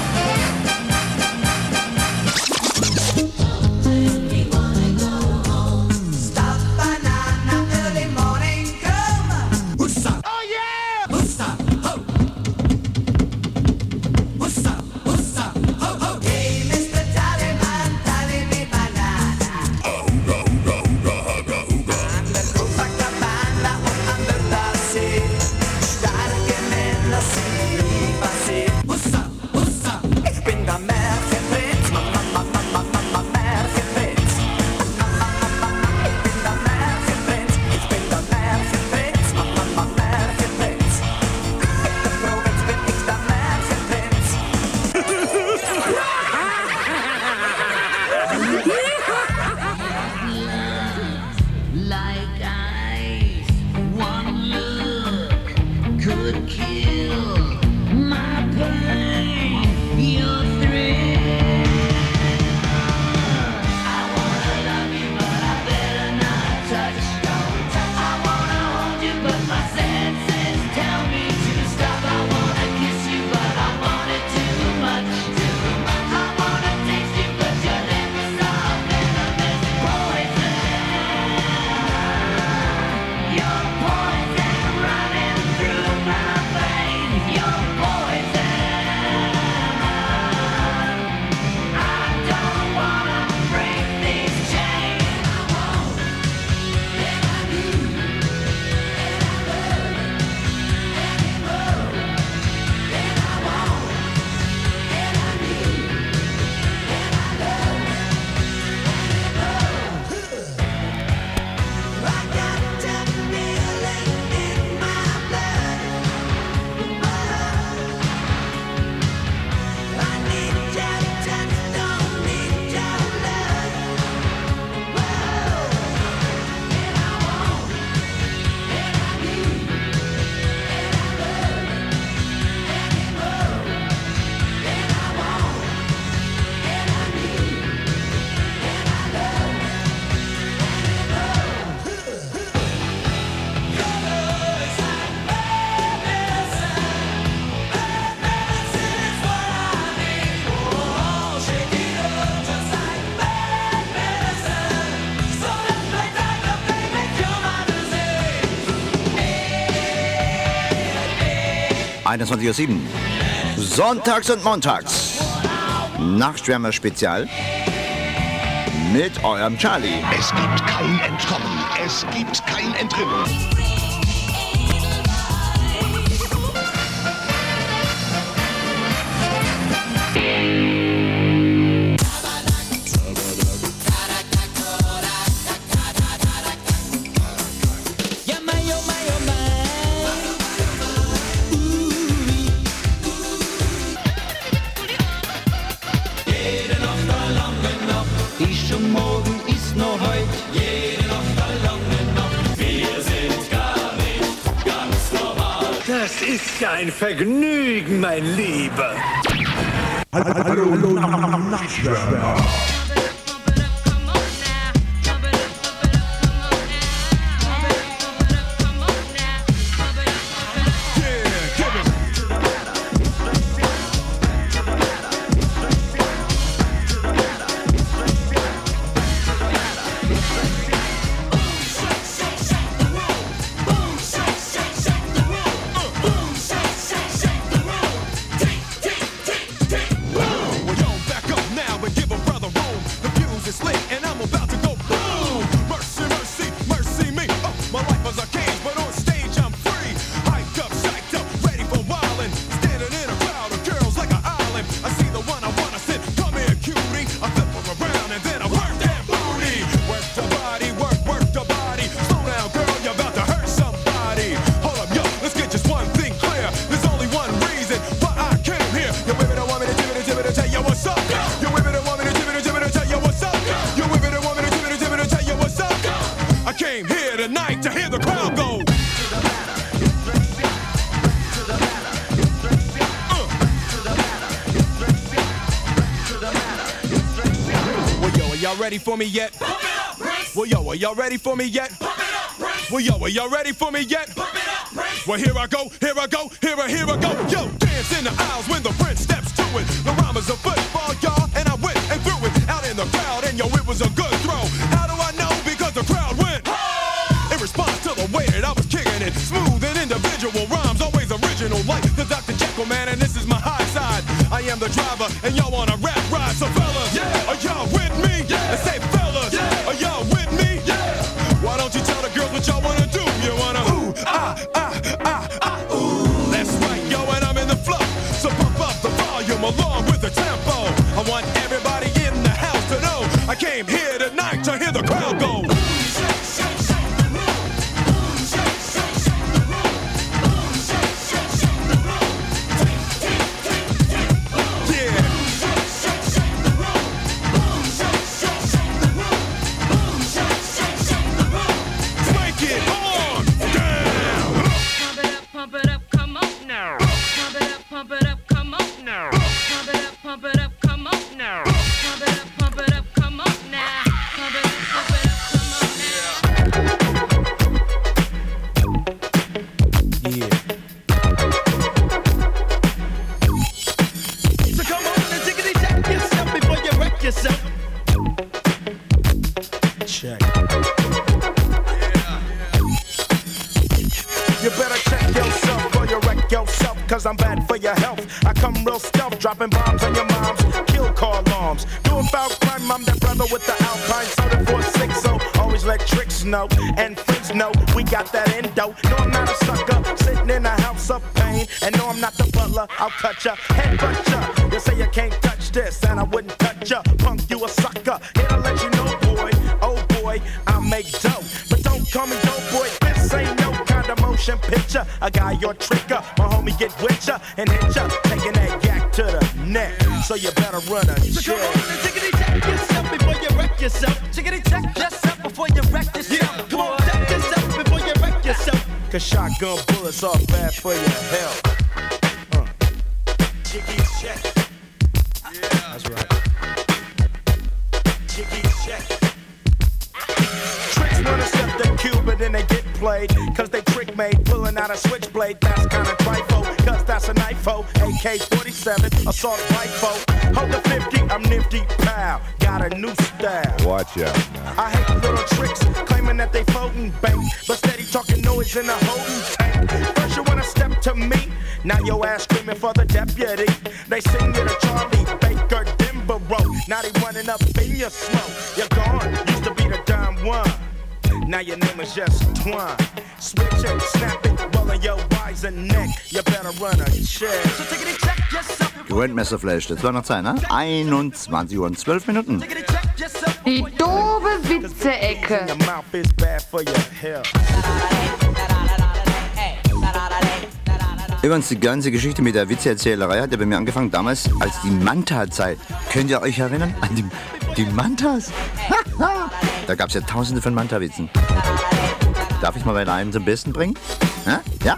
einundzwanzig Uhr sieben. Sonntags und montags. Nachtschwärmer Spezial. Mit eurem Charlie. Es gibt kein Entkommen. Es gibt kein Entrinnen. Das ist ja ein Vergnügen, mein Lieber. Hallo, hallo, hallo, Nachtschwärmer. Ready for me yet? Well, yo, are y'all ready for me yet? Well, yo, are y'all ready for me yet? Well, here I go, here I go, here I, here I go. Yo, dance in the aisles when the prince steps to it. The rhyme is a football, y'all, and I went and threw it out in the crowd, and yo, it was a good throw. How do I know? Because the crowd went in response to the way that I was kicking it. Smooth and individual rhymes, always original, like the Doctor Jekyll man, and this is my high side. I am the driver, and y'all wanna rap ride, so fellas, yeah. Are y'all with me? And say, fellas, yeah. Are y'all with me? Yeah. Why don't you tell the girls what y'all wanna do? You wanna ooh, ah, ah, ah, ah, ooh. That's right, yo, and I'm in the flow. So pump up the volume along with the tempo. I want everybody in the house to know I came here tonight to hear the crowd go. Cause I'm bad for your health. I come real stealth, dropping bombs on your moms, kill car alarms. Doing foul crime, I'm that brother with the Alpine soda four six, so always let tricks know and freaks know we got that endo. No, I'm not a sucker, sitting in a house of pain. And no, I'm not the butler, I'll cut ya, headbutt ya. You say you can't touch this, and I wouldn't touch ya. Punk, you a sucker, here to let you know, boy. Oh boy, I make dough, but don't call me dope boy. This ain't no kind of motion picture. A guy your tricker, my homie get with ya and hit ya, taking that yak to the neck. So you better run a check. So come on and tickety check yourself before you wreck yourself. Tickety check yourself before you wreck yourself. Yeah, come on, check yourself before you wreck yourself. Cause shotgun bullets are bad for your health. Uh. Tickety check. Yeah, that's right. Tickety check. Tricks wanna step the cube, but then they get played. Cause they trick made, pulling out a switchblade. That's kinda trifle, cause that's a knifo. A K forty-seven, assault rifle. Hold the fifty, I'm nifty, pow. Got a new style. Watch out now. I hate little tricks, claiming that they floating bank, but steady talking noise in a holding tank. First you wanna step to me, Now your ass screaming for the deputy. They sing you to Charlie Baker Denborough. Now they running up in your smoke. You're gone, used to be the Don Juan. Now your name is just Twan. Switch it, snap it, rolling your wiser neck. You better run a check. So take it and check yourself. Grandmaster-Flash, das war noch Zeit, ne? einundzwanzig Uhr und zwölf Minuten. Die doofe Witze-Ecke. Übrigens, die ganze Geschichte mit der Witzeerzählerei hat ja bei mir angefangen, damals als die Manta-Zeit. Könnt ihr euch erinnern an die, die Mantas? Da gab es ja tausende von Manta-Witzen. Darf ich mal bei einem zum Besten bringen? Ja? Ja?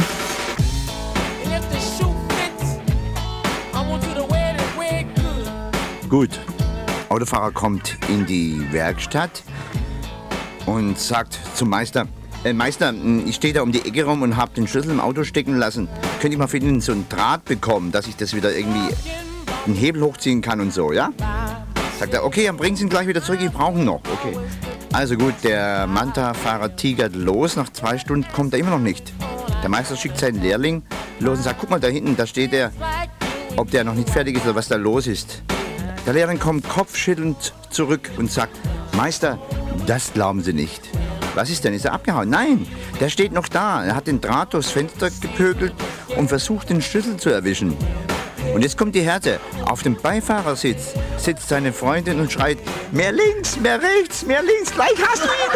Gut, Autofahrer kommt in die Werkstatt und sagt zum Meister, äh, Meister, ich stehe da um die Ecke rum und habe den Schlüssel im Auto stecken lassen. Könnte ich mal für Ihnen so einen Draht bekommen, dass ich das wieder irgendwie einen Hebel hochziehen kann und so, ja? Sagt er, okay, dann bringen Sie ihn gleich wieder zurück, ich brauche ihn noch. Okay. Also gut, der Manta-Fahrer tigert los, nach zwei Stunden kommt er immer noch nicht. Der Meister schickt seinen Lehrling los und sagt, guck mal da hinten, da steht er, ob der noch nicht fertig ist oder was da los ist. Der Lehrling kommt kopfschüttelnd zurück und sagt, Meister, das glauben Sie nicht. Was ist denn? Ist er abgehauen? Nein, der steht noch da. Er hat den Draht durchs Fenster gepökelt und versucht, den Schlüssel zu erwischen. Und jetzt kommt die Härte. Auf dem Beifahrersitz sitzt seine Freundin und schreit, mehr links, mehr rechts, mehr links, gleich hast du ihn.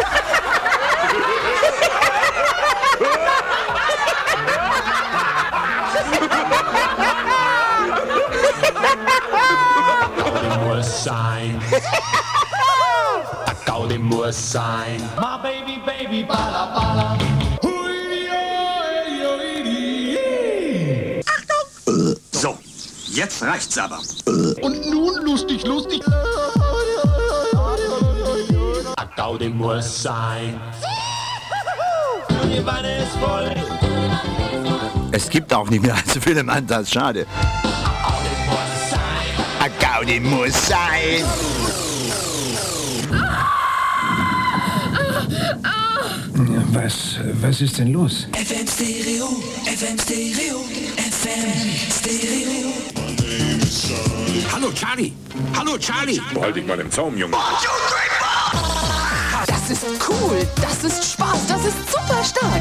Muss sein. Gaudi muss sein. My baby, baby, bala, bala. Achtung! So, jetzt reicht's aber. Und nun lustig, lustig. Gaudi muss sein. Die Wanne ist voll. Es gibt auch nicht mehr so viele Mantas, schade. Gaudi muss sein. Was, was ist denn los? F M Stereo, F M Stereo, F M Stereo. Hallo Charlie, hallo Charlie. Halt dich mal im Zaum, Junge. Das ist cool, das ist Spaß, das ist super stark.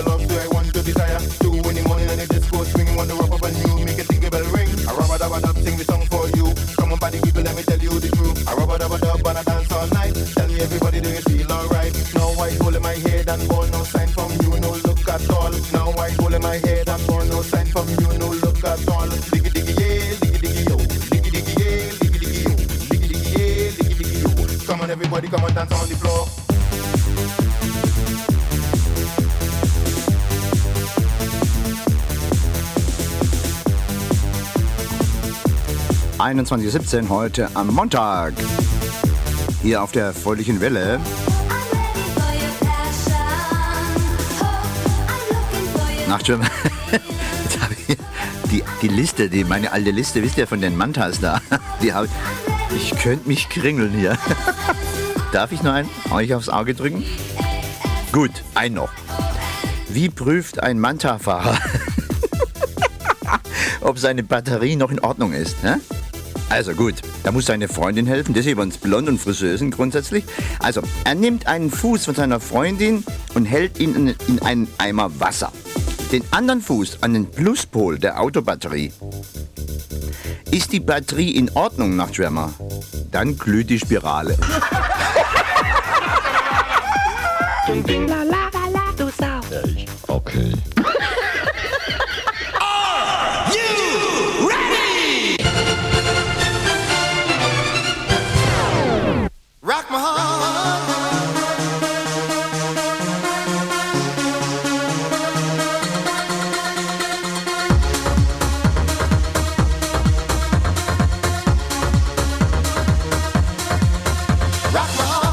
love story I want to desire. Two in the morning and the disco swing. Want to rock up and you make a tingle bell ring. I rubber dubber dub, sing the song for you. Come on, body people, let me tell you the truth. I rubber dubber dub and I dance all night. Tell me everybody, do you feel alright? Now I hold in my head and ball, no sign from you, no look at all. Now I hold in my head and ball, no sign from you, no look at all. Diggy diggy yeah, diggy diggy yo, diggy diggy yeah, diggy diggy yo, diggy diggy yeah, diggy diggy yo. Come on everybody, come on dance on the floor. einundzwanzig Uhr siebzehn heute am Montag. Hier auf der fröhlichen Welle. Nachtschwimmer. Jetzt habe ich die, die Liste, die, meine alte Liste, wisst ihr, von den Mantas da. Die habe ich. Ich könnte mich kringeln hier. Darf ich noch einen euch aufs Auge drücken? Gut, ein noch. Wie prüft ein Manta-Fahrer, ob seine Batterie noch in Ordnung ist? Ne? Also gut, da muss seine Freundin helfen, das ist übrigens blond und Friseusen grundsätzlich. Also, er nimmt einen Fuß von seiner Freundin und hält ihn in, in einen Eimer Wasser. Den anderen Fuß an den Pluspol der Autobatterie. Ist die Batterie in Ordnung, Nachtschwärmer? Dann glüht die Spirale. Ding, ding, la, la, la, la, du Sau. Ja, ich. Okay. Rock my heart. Rock my heart.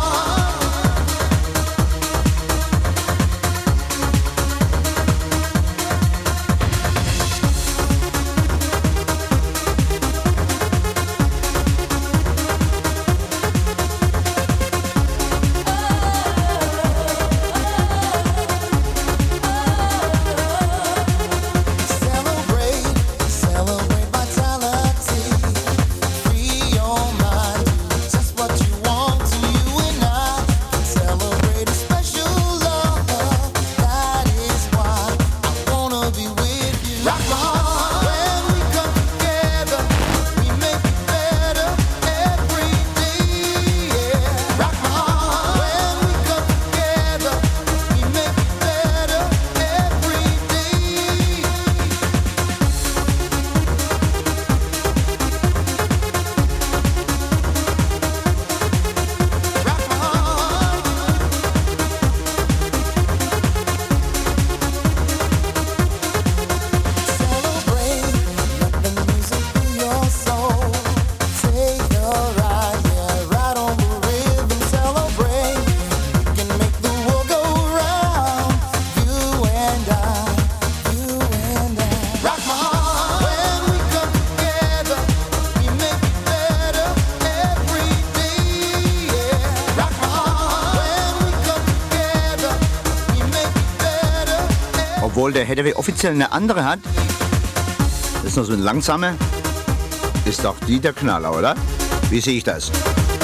Obwohl der Headway offiziell eine andere hat. Das ist noch so eine langsame. Ist doch die der Knaller, oder? Wie sehe ich das?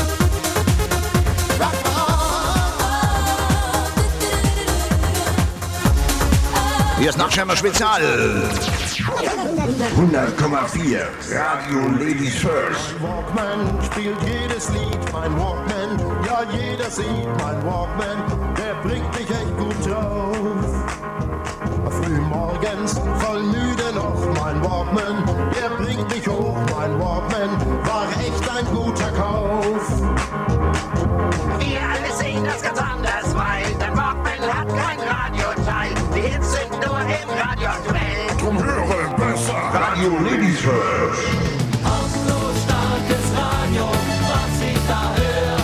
Hier ist Nachtschwärmer Spezial. hundert Komma vier Radio Ladies First. Mein Walkman spielt jedes Lied, mein Walkman, ja jeder sieht, mein Walkman, der bringt mich echt gut drauf. Früh morgens, voll müde noch, mein Walkman, der bringt mich hoch, mein Walkman, war echt ein guter Kauf. Wir alle sehen das ganz anders, weil dein Walkman hat kein Radioteil. Die Hits sind nur im Radio aktuell. Drum höre besser Radio Ladies First. Auslos starkes Radio, was ich da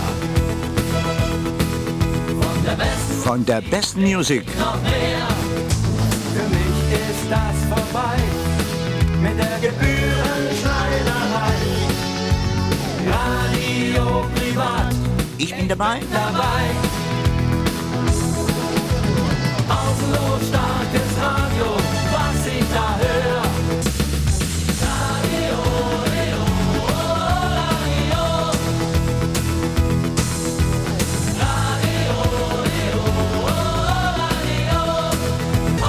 höre. Von der besten, Von der besten Musik. noch mehr. Für mich ist das vorbei mit der Gebührenschneiderei. Radio privat. Ich bin dabei. dabei. Außenlos starkes Radio, was ich da höre. Radio, Radio, Radio. Radio, Radio, Radio.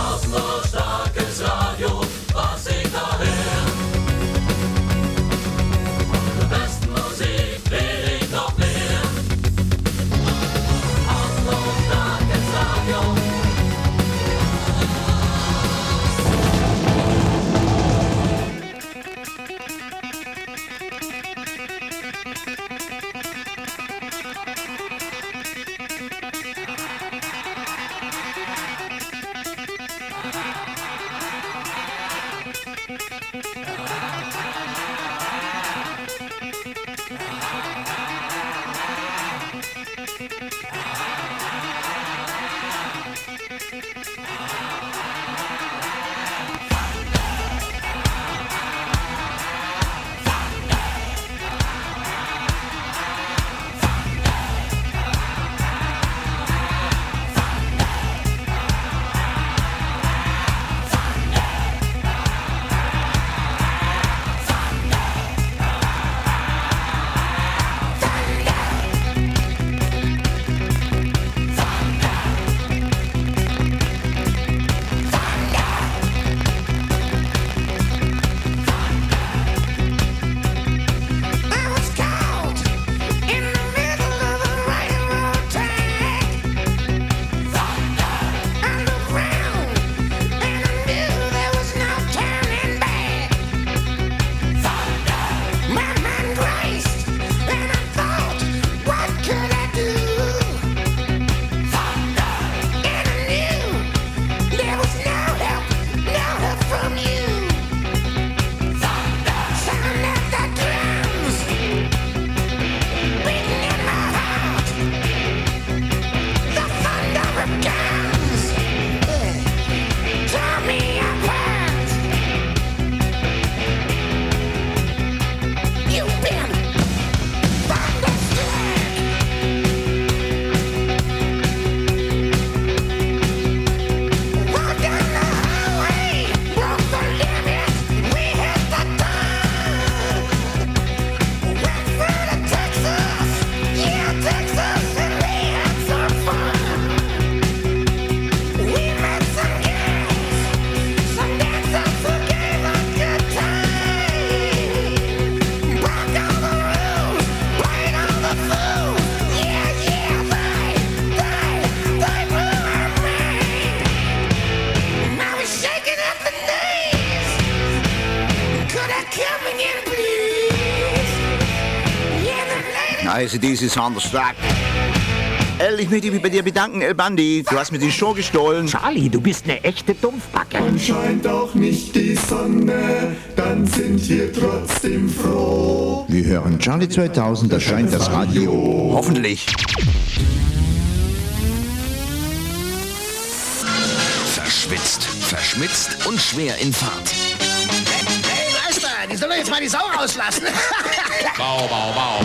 A C D C Thunderstruck. El, ich möchte mich bei dir bedanken, El Bandi. Du hast mir die Show gestohlen. Charlie, du bist eine echte Dumpfbacke. Und scheint auch nicht die Sonne, dann sind wir trotzdem froh. Wir hören Charlie zweitausend, da scheint das Radio. Hoffentlich. Verschwitzt, verschmitzt und schwer in Fahrt. Hey, Meister, die sollen jetzt mal die Sau rauslassen. Bau, bau, bau.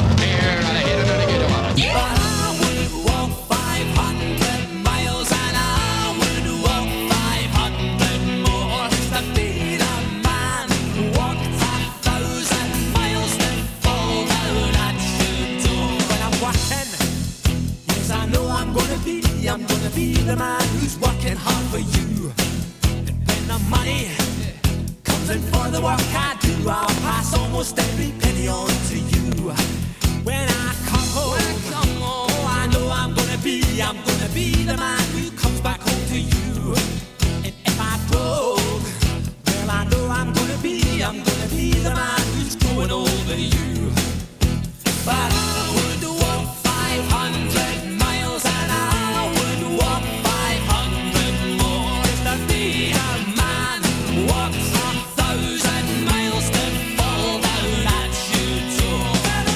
I'm gonna be the man who's working hard for you. And when the money comes in for the work I do, I'll pass almost every penny on to you. When I come home, when I come home, oh, I know I'm gonna be, I'm gonna be the man who comes back home to you. And if I broke, well I know I'm gonna be, I'm gonna be the man who's growing over you. But I would walk five hundred miles an hour, would walk five hundred more just to be a man who walks a thousand miles to fall down at you too.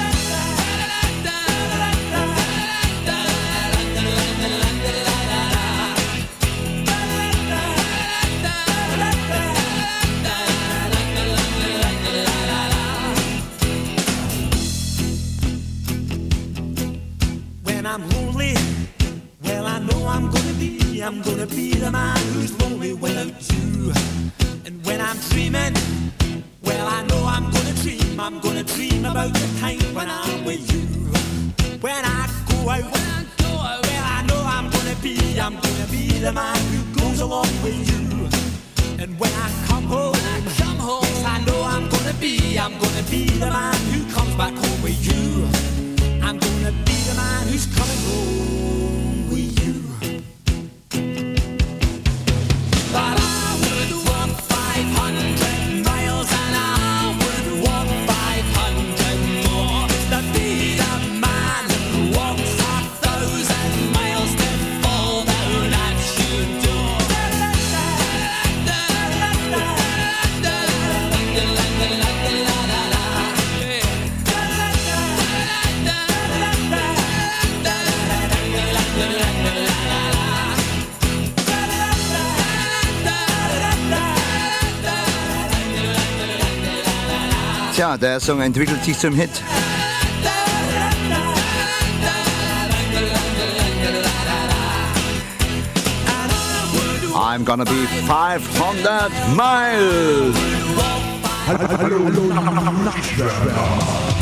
When I'm lonely, well I know I'm gonna be, I'm gonna be the man who's lonely without you. And when I'm dreaming, well I know I'm gonna dream, I'm gonna dream about the time when I'm with you. When I go out, when I go out, well I know I'm gonna be, I'm gonna be the man who goes along with you. And when I come home, when I come home, yes I know I'm gonna be, I'm gonna be the man who comes back home with you. I'm gonna be the man who's coming home with you. But I would walk five hundred miles and I would walk five hundred more to be the man who walks a thousand miles to fall down at your door. Tja, der Song entwickelt sich zum Hit. I'm gonna be five hundred miles. Hallo, hallo, Nachtschwärmer.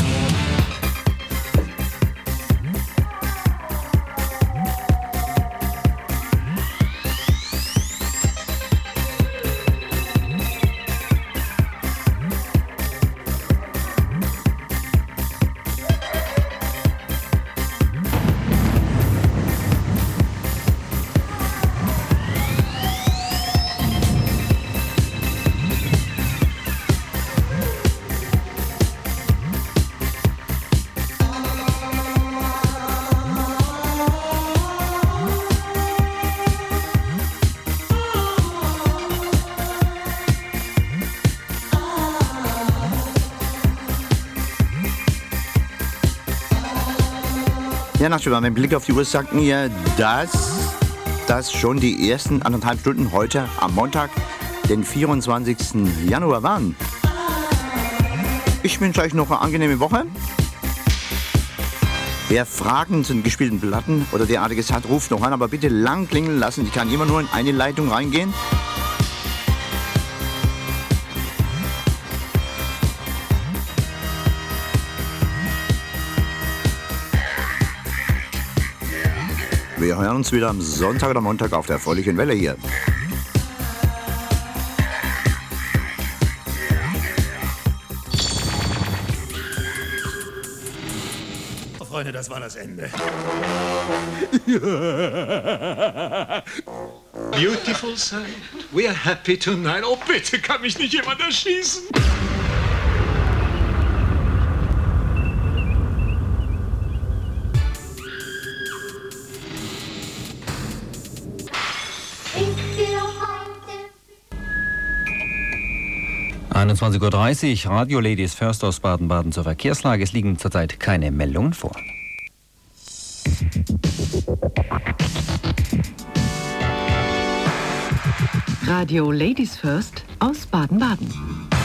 Ja, Nachtschwärmer, mein Blick auf die Uhr sagt mir, dass das schon die ersten anderthalb Stunden heute am Montag, den vierundzwanzigsten Januar waren. Ich wünsche euch noch eine angenehme Woche. Wer Fragen zu den gespielten Platten oder derartiges hat, ruft noch an, aber bitte lang klingeln lassen. Ich kann immer nur in eine Leitung reingehen. Wir hören uns wieder am Sonntag oder Montag auf der fröhlichen Welle hier. Oh, Freunde, das war das Ende. Beautiful sight. We are happy tonight. Oh, bitte, kann mich nicht jemand erschießen? einundzwanzig Uhr dreißig, Radio Ladies First aus Baden-Baden zur Verkehrslage. Es liegen zurzeit keine Meldungen vor. Radio Ladies First aus Baden-Baden.